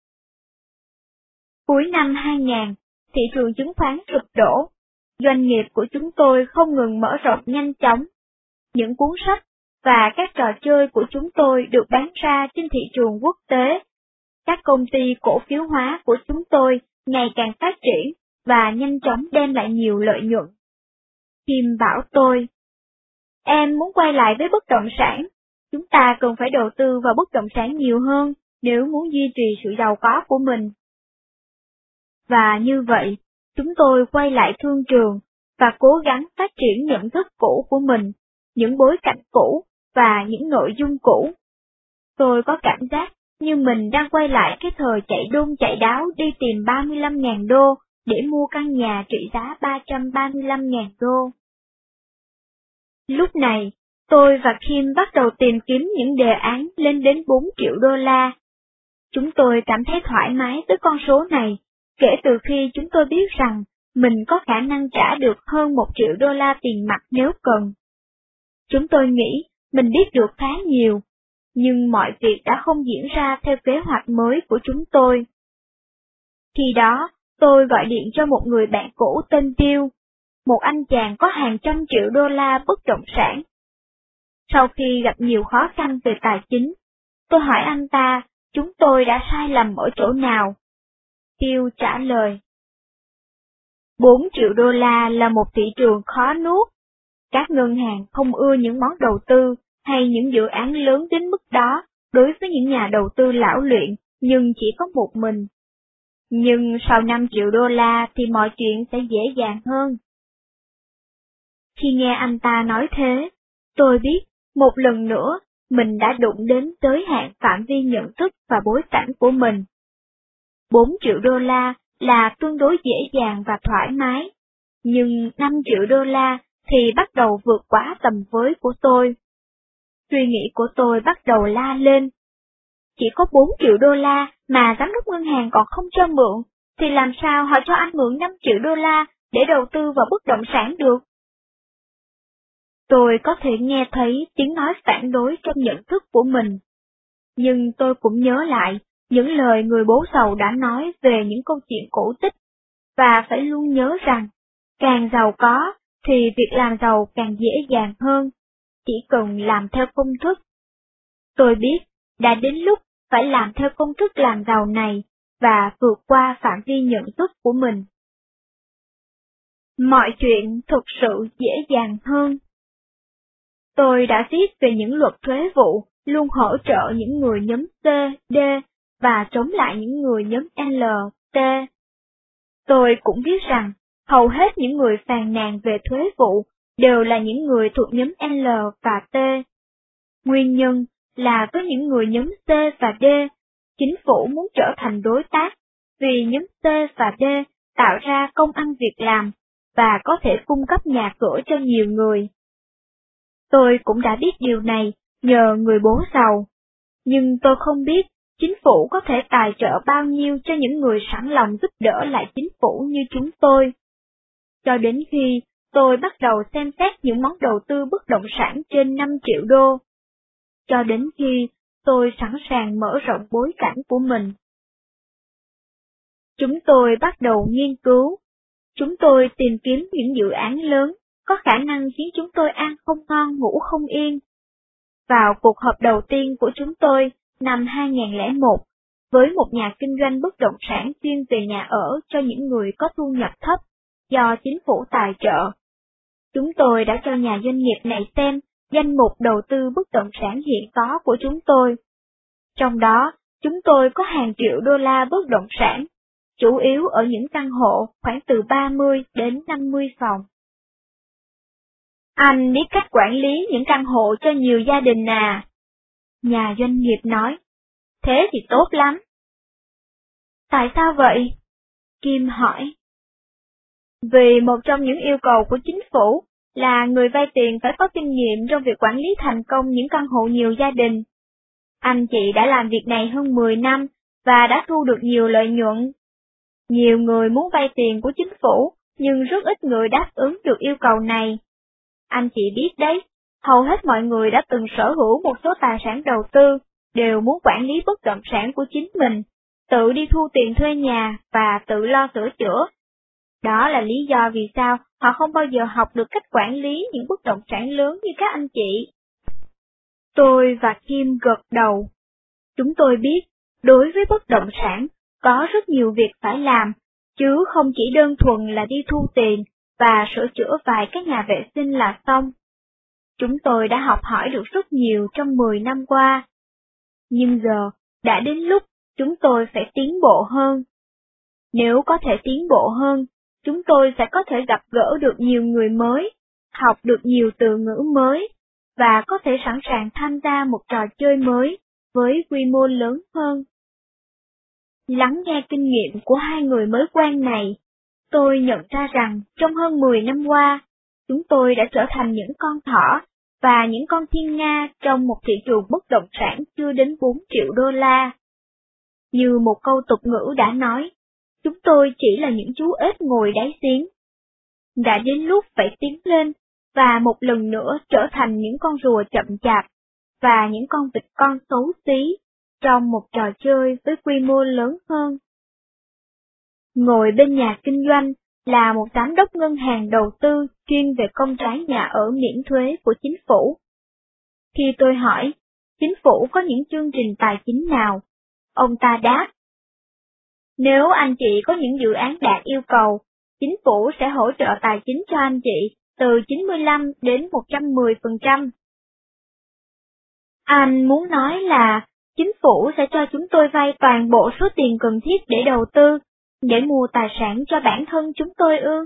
Cuối năm hai nghìn, thị trường chứng khoán sụp đổ. Doanh nghiệp của chúng tôi không ngừng mở rộng nhanh chóng. Những cuốn sách và các trò chơi của chúng tôi được bán ra trên thị trường quốc tế. Các công ty cổ phiếu hóa của chúng tôi ngày càng phát triển và nhanh chóng đem lại nhiều lợi nhuận. Kim bảo tôi, em muốn quay lại với bất động sản, chúng ta cần phải đầu tư vào bất động sản nhiều hơn nếu muốn duy trì sự giàu có của mình. Và như vậy, chúng tôi quay lại thương trường và cố gắng phát triển nhận thức cũ của mình, những bối cảnh cũ và những nội dung cũ. Tôi có cảm giác như mình đang quay lại cái thời chạy đôn chạy đáo đi tìm ba mươi lăm nghìn đô để mua căn nhà trị giá ba trăm ba mươi lăm nghìn đô. Lúc này, tôi và Kim bắt đầu tìm kiếm những đề án lên đến bốn triệu đô la. Chúng tôi cảm thấy thoải mái với con số này, kể từ khi chúng tôi biết rằng mình có khả năng trả được hơn một triệu đô la tiền mặt nếu cần. Chúng tôi nghĩ mình biết được khá nhiều, nhưng mọi việc đã không diễn ra theo kế hoạch mới của chúng tôi. Khi đó, tôi gọi điện cho một người bạn cũ tên Bill, một anh chàng có hàng trăm triệu đô la bất động sản. Sau khi gặp nhiều khó khăn về tài chính, tôi hỏi anh ta, chúng tôi đã sai lầm ở chỗ nào? Bill trả lời, bốn triệu đô la là một thị trường khó nuốt. Các ngân hàng không ưa những món đầu tư hay những dự án lớn đến mức đó đối với những nhà đầu tư lão luyện nhưng chỉ có một mình. Nhưng sau năm triệu đô la thì mọi chuyện sẽ dễ dàng hơn. Khi nghe anh ta nói thế, tôi biết một lần nữa mình đã đụng đến giới hạn phạm vi nhận thức và bối cảnh của mình. bốn triệu đô la là tương đối dễ dàng và thoải mái, nhưng năm triệu đô la thì bắt đầu vượt quá tầm với của tôi. Suy nghĩ của tôi bắt đầu la lên. Chỉ có bốn triệu đô la mà giám đốc ngân hàng còn không cho mượn, thì làm sao họ cho anh mượn năm triệu đô la để đầu tư vào bất động sản được? Tôi có thể nghe thấy tiếng nói phản đối trong nhận thức của mình. Nhưng tôi cũng nhớ lại những lời người bố giàu đã nói về những câu chuyện cổ tích, và phải luôn nhớ rằng, càng giàu có thì việc làm giàu càng dễ dàng hơn, chỉ cần làm theo công thức. Tôi biết, đã đến lúc phải làm theo công thức làm giàu này, và vượt qua phạm vi nhận thức của mình. Mọi chuyện thực sự dễ dàng hơn. Tôi đã viết về những luật thuế vụ luôn hỗ trợ những người nhóm C, D và chống lại những người nhóm L, T. Tôi cũng viết rằng, hầu hết những người phàn nàn về thuế vụ đều là những người thuộc nhóm L và T. Nguyên nhân là với những người nhóm C và D, chính phủ muốn trở thành đối tác, vì nhóm C và D tạo ra công ăn việc làm và có thể cung cấp nhà cửa cho nhiều người. Tôi cũng đã biết điều này nhờ người bố giàu, nhưng tôi không biết chính phủ có thể tài trợ bao nhiêu cho những người sẵn lòng giúp đỡ lại chính phủ như chúng tôi. cho đến khi tôi bắt đầu xem xét những món đầu tư bất động sản trên năm triệu đô, cho đến khi tôi sẵn sàng mở rộng bối cảnh của mình. Chúng tôi bắt đầu nghiên cứu. Chúng tôi tìm kiếm những dự án lớn, có khả năng khiến chúng tôi ăn không ngon ngủ không yên. Vào cuộc họp đầu tiên của chúng tôi năm hai nghìn không trăm lẻ một, với một nhà kinh doanh bất động sản chuyên về nhà ở cho những người có thu nhập thấp, do chính phủ tài trợ, chúng tôi đã cho nhà doanh nghiệp này xem danh mục đầu tư bất động sản hiện có của chúng tôi. Trong đó, chúng tôi có hàng triệu đô la bất động sản, chủ yếu ở những căn hộ khoảng từ ba mươi đến năm mươi phòng. Anh biết cách quản lý những căn hộ cho nhiều gia đình à? Nhà doanh nghiệp nói. Thế thì tốt lắm. Tại sao vậy? Kim hỏi. Vì một trong những yêu cầu của chính phủ là người vay tiền phải có kinh nghiệm trong việc quản lý thành công những căn hộ nhiều gia đình. Anh chị đã làm việc này hơn mười năm và đã thu được nhiều lợi nhuận. Nhiều người muốn vay tiền của chính phủ, nhưng rất ít người đáp ứng được yêu cầu này. Anh chị biết đấy, hầu hết mọi người đã từng sở hữu một số tài sản đầu tư, đều muốn quản lý bất động sản của chính mình, tự đi thu tiền thuê nhà và tự lo sửa chữa. Đó là lý do vì sao họ không bao giờ học được cách quản lý những bất động sản lớn như các anh chị. Tôi và Kim gật đầu. Chúng tôi biết, đối với bất động sản, có rất nhiều việc phải làm, chứ không chỉ đơn thuần là đi thu tiền và sửa chữa vài cái nhà vệ sinh là xong. Chúng tôi đã học hỏi được rất nhiều trong mười năm qua. Nhưng giờ, đã đến lúc chúng tôi phải tiến bộ hơn. Nếu có thể tiến bộ hơn, chúng tôi sẽ có thể gặp gỡ được nhiều người mới, học được nhiều từ ngữ mới, và có thể sẵn sàng tham gia một trò chơi mới với quy mô lớn hơn. Lắng nghe kinh nghiệm của hai người mới quen này, tôi nhận ra rằng trong hơn mười năm qua, chúng tôi đã trở thành những con thỏ và những con thiên nga trong một thị trường bất động sản chưa đến bốn triệu đô la. Như một câu tục ngữ đã nói, chúng tôi chỉ là những chú ếch ngồi đáy giếng. Đã đến lúc phải tiến lên và một lần nữa trở thành những con rùa chậm chạp và những con vịt con xấu xí trong một trò chơi với quy mô lớn hơn. Ngồi bên nhà kinh doanh là một giám đốc ngân hàng đầu tư chuyên về công trái nhà ở miễn thuế của chính phủ. Khi tôi hỏi, chính phủ có những chương trình tài chính nào? Ông ta đáp, nếu anh chị có những dự án đạt yêu cầu, chính phủ sẽ hỗ trợ tài chính cho anh chị từ chín mươi lăm đến một trăm mười phần trăm. Anh muốn nói là chính phủ sẽ cho chúng tôi vay toàn bộ số tiền cần thiết để đầu tư, để mua tài sản cho bản thân chúng tôi ư?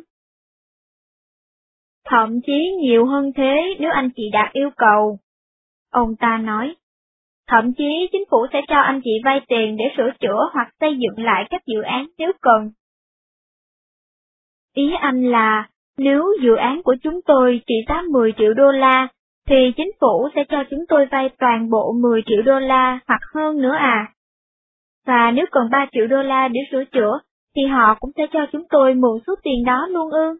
Thậm chí nhiều hơn thế nếu anh chị đạt yêu cầu. Ông ta nói, thậm chí chính phủ sẽ cho anh chị vay tiền để sửa chữa hoặc xây dựng lại các dự án nếu cần. Ý anh là, nếu dự án của chúng tôi trị giá mười triệu đô la, thì chính phủ sẽ cho chúng tôi vay toàn bộ mười triệu đô la hoặc hơn nữa à? Và nếu cần ba triệu đô la để sửa chữa, thì họ cũng sẽ cho chúng tôi mượn số tiền đó luôn ư?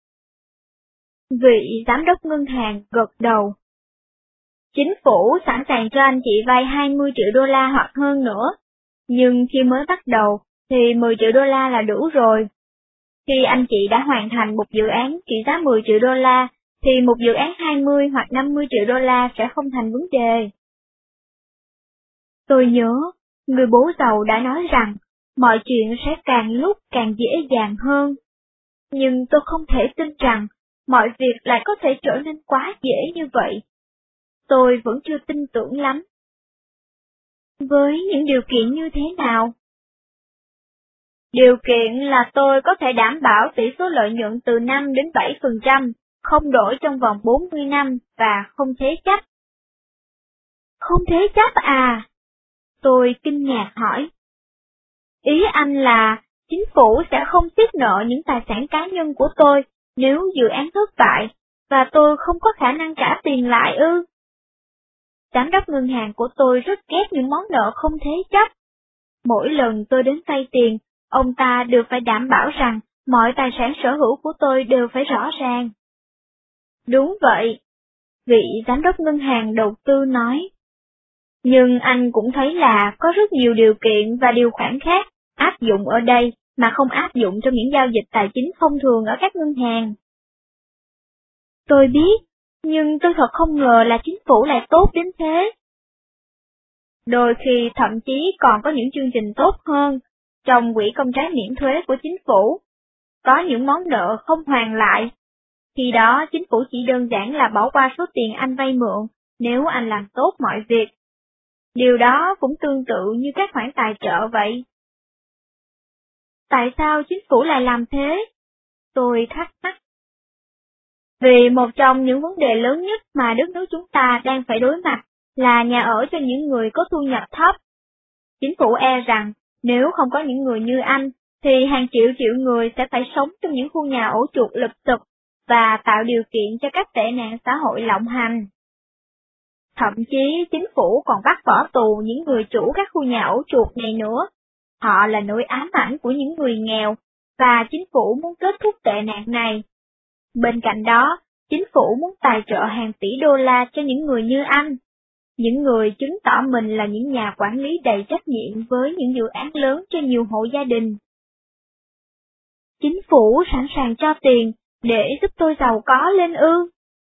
Vị giám đốc ngân hàng gật đầu. Chính phủ sẵn sàng cho anh chị vay hai mươi triệu đô la hoặc hơn nữa, nhưng khi mới bắt đầu thì mười triệu đô la là đủ rồi. Khi anh chị đã hoàn thành một dự án trị giá mười triệu đô la, thì một dự án hai mươi hoặc năm mươi triệu đô la sẽ không thành vấn đề. Tôi nhớ, người bố giàu đã nói rằng, mọi chuyện sẽ càng lúc càng dễ dàng hơn. Nhưng tôi không thể tin rằng, mọi việc lại có thể trở nên quá dễ như vậy. Tôi vẫn chưa tin tưởng lắm. Với những điều kiện như thế nào? Điều kiện là tôi có thể đảm bảo tỷ số lợi nhuận từ năm đến bảy phần trăm, không đổi trong vòng bốn mươi năm và không thế chấp. Không thế chấp à? Tôi kinh ngạc hỏi. Ý anh là, chính phủ sẽ không xiết nợ những tài sản cá nhân của tôi nếu dự án thất bại, và tôi không có khả năng trả tiền lại ư? Giám đốc ngân hàng của tôi rất ghét những món nợ không thế chấp. Mỗi lần tôi đến vay tiền, ông ta đều phải đảm bảo rằng mọi tài sản sở hữu của tôi đều phải rõ ràng. Đúng vậy, vị giám đốc ngân hàng đầu tư nói. Nhưng anh cũng thấy là có rất nhiều điều kiện và điều khoản khác áp dụng ở đây mà không áp dụng trong những giao dịch tài chính thông thường ở các ngân hàng. Tôi biết, nhưng tôi thật không ngờ là chính phủ lại tốt đến thế. Đôi khi thậm chí còn có những chương trình tốt hơn trong quỹ công trái miễn thuế của chính phủ. Có những món nợ không hoàn lại. Khi đó chính phủ chỉ đơn giản là bỏ qua số tiền anh vay mượn nếu anh làm tốt mọi việc. Điều đó cũng tương tự như các khoản tài trợ vậy. Tại sao chính phủ lại làm thế? Tôi thắc mắc. Vì một trong những vấn đề lớn nhất mà đất nước chúng ta đang phải đối mặt là nhà ở cho những người có thu nhập thấp. Chính phủ e rằng nếu không có những người như anh, thì hàng triệu triệu người sẽ phải sống trong những khu nhà ổ chuột lụp xụp và tạo điều kiện cho các tệ nạn xã hội lộng hành. Thậm chí chính phủ còn bắt bỏ tù những người chủ các khu nhà ổ chuột này nữa. Họ là nỗi ám ảnh của những người nghèo, và chính phủ muốn kết thúc tệ nạn này. Bên cạnh đó, chính phủ muốn tài trợ hàng tỷ đô la cho những người như anh, những người chứng tỏ mình là những nhà quản lý đầy trách nhiệm với những dự án lớn cho nhiều hộ gia đình. Chính phủ sẵn sàng cho tiền để giúp tôi giàu có lên ư?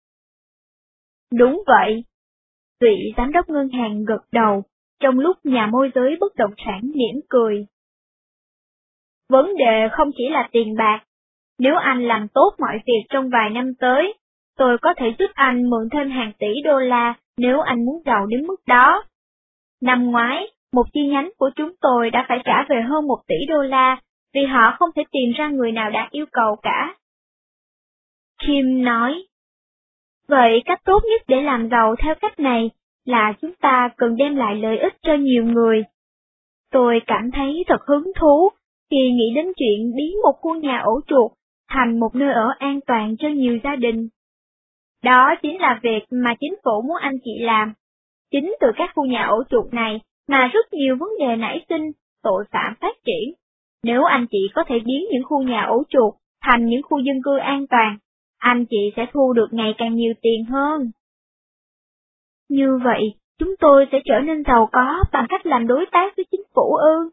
Đúng vậy. Vị giám đốc ngân hàng gật đầu, trong lúc nhà môi giới bất động sản mỉm cười. Vấn đề không chỉ là tiền bạc. Nếu anh làm tốt mọi việc trong vài năm tới, tôi có thể giúp anh mượn thêm hàng tỷ đô la nếu anh muốn giàu đến mức đó. Năm ngoái, một chi nhánh của chúng tôi đã phải trả về hơn một tỷ đô la vì họ không thể tìm ra người nào đạt yêu cầu cả. Kim nói, vậy cách tốt nhất để làm giàu theo cách này là chúng ta cần đem lại lợi ích cho nhiều người. Tôi cảm thấy thật hứng thú khi nghĩ đến chuyện biến một khu nhà ổ chuột thành một nơi ở an toàn cho nhiều gia đình. Đó chính là việc mà chính phủ muốn anh chị làm. Chính từ các khu nhà ổ chuột này mà rất nhiều vấn đề nảy sinh, tội phạm phát triển. Nếu anh chị có thể biến những khu nhà ổ chuột thành những khu dân cư an toàn, anh chị sẽ thu được ngày càng nhiều tiền hơn. Như vậy, chúng tôi sẽ trở nên giàu có bằng cách làm đối tác với chính phủ ư?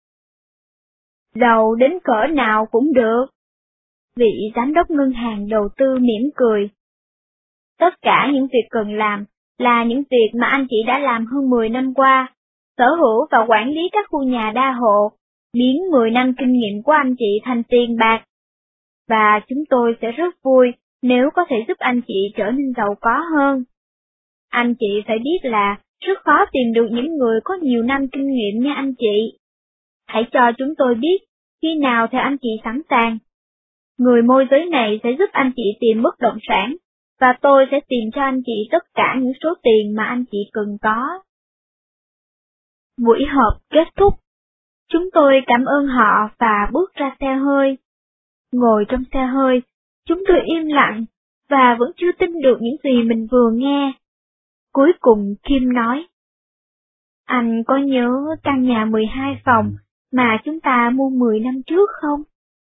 Giàu đến cỡ nào cũng được. Vị giám đốc ngân hàng đầu tư mỉm cười. Tất cả những việc cần làm là những việc mà anh chị đã làm hơn mười năm qua, sở hữu và quản lý các khu nhà đa hộ, biến mười năm kinh nghiệm của anh chị thành tiền bạc. Và chúng tôi sẽ rất vui nếu có thể giúp anh chị trở nên giàu có hơn. Anh chị phải biết là rất khó tìm được những người có nhiều năm kinh nghiệm như anh chị. Hãy cho chúng tôi biết khi nào thì anh chị sẵn sàng. Người môi giới này sẽ giúp anh chị tìm bất động sản, và tôi sẽ tìm cho anh chị tất cả những số tiền mà anh chị cần có. Buổi họp kết thúc. Chúng tôi cảm ơn họ và bước ra xe hơi. Ngồi trong xe hơi, chúng tôi im lặng, và vẫn chưa tin được những gì mình vừa nghe. Cuối cùng Kim nói, anh có nhớ căn nhà mười hai phòng mà chúng ta mua mười năm trước không?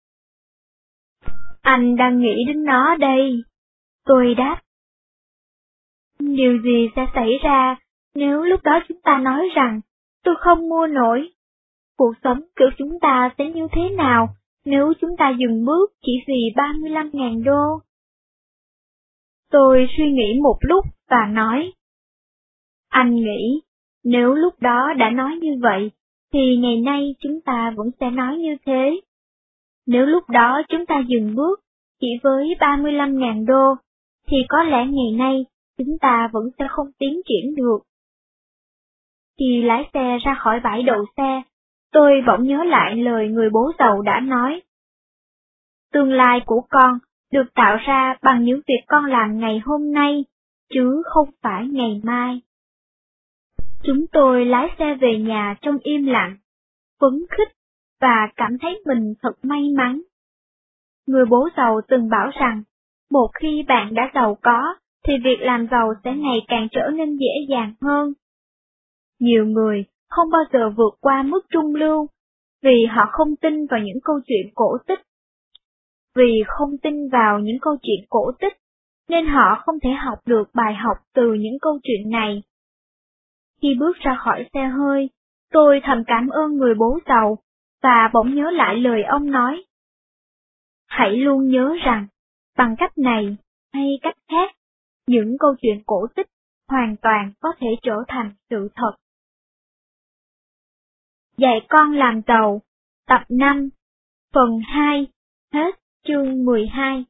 Anh đang nghĩ đến nó đây. Tôi đáp. Điều gì sẽ xảy ra nếu lúc đó chúng ta nói rằng tôi không mua nổi? Cuộc sống của chúng ta sẽ như thế nào nếu chúng ta dừng bước chỉ vì ba mươi lăm nghìn đô? Tôi suy nghĩ một lúc và nói. Anh nghĩ, nếu lúc đó đã nói như vậy, thì ngày nay chúng ta vẫn sẽ nói như thế. Nếu lúc đó chúng ta dừng bước chỉ với ba mươi lăm nghìn đô, thì có lẽ ngày nay chúng ta vẫn sẽ không tiến triển được. Khi lái xe ra khỏi bãi đậu xe, tôi bỗng nhớ lại lời người bố giàu đã nói. Tương lai của con được tạo ra bằng những việc con làm ngày hôm nay, chứ không phải ngày mai. Chúng tôi lái xe về nhà trong im lặng, phấn khích và cảm thấy mình thật may mắn. Người bố giàu từng bảo rằng, một khi bạn đã giàu có, thì việc làm giàu sẽ ngày càng trở nên dễ dàng hơn. Nhiều người không bao giờ vượt qua mức trung lưu, vì họ không tin vào những câu chuyện cổ tích. Vì không tin vào những câu chuyện cổ tích, nên họ không thể học được bài học từ những câu chuyện này. Khi bước ra khỏi xe hơi, tôi thầm cảm ơn người bố giàu, và bỗng nhớ lại lời ông nói. Hãy luôn nhớ rằng, bằng cách này hay cách khác, những câu chuyện cổ tích hoàn toàn có thể trở thành sự thật. Dạy con làm giàu, tập năm, phần hai, hết chương mười hai.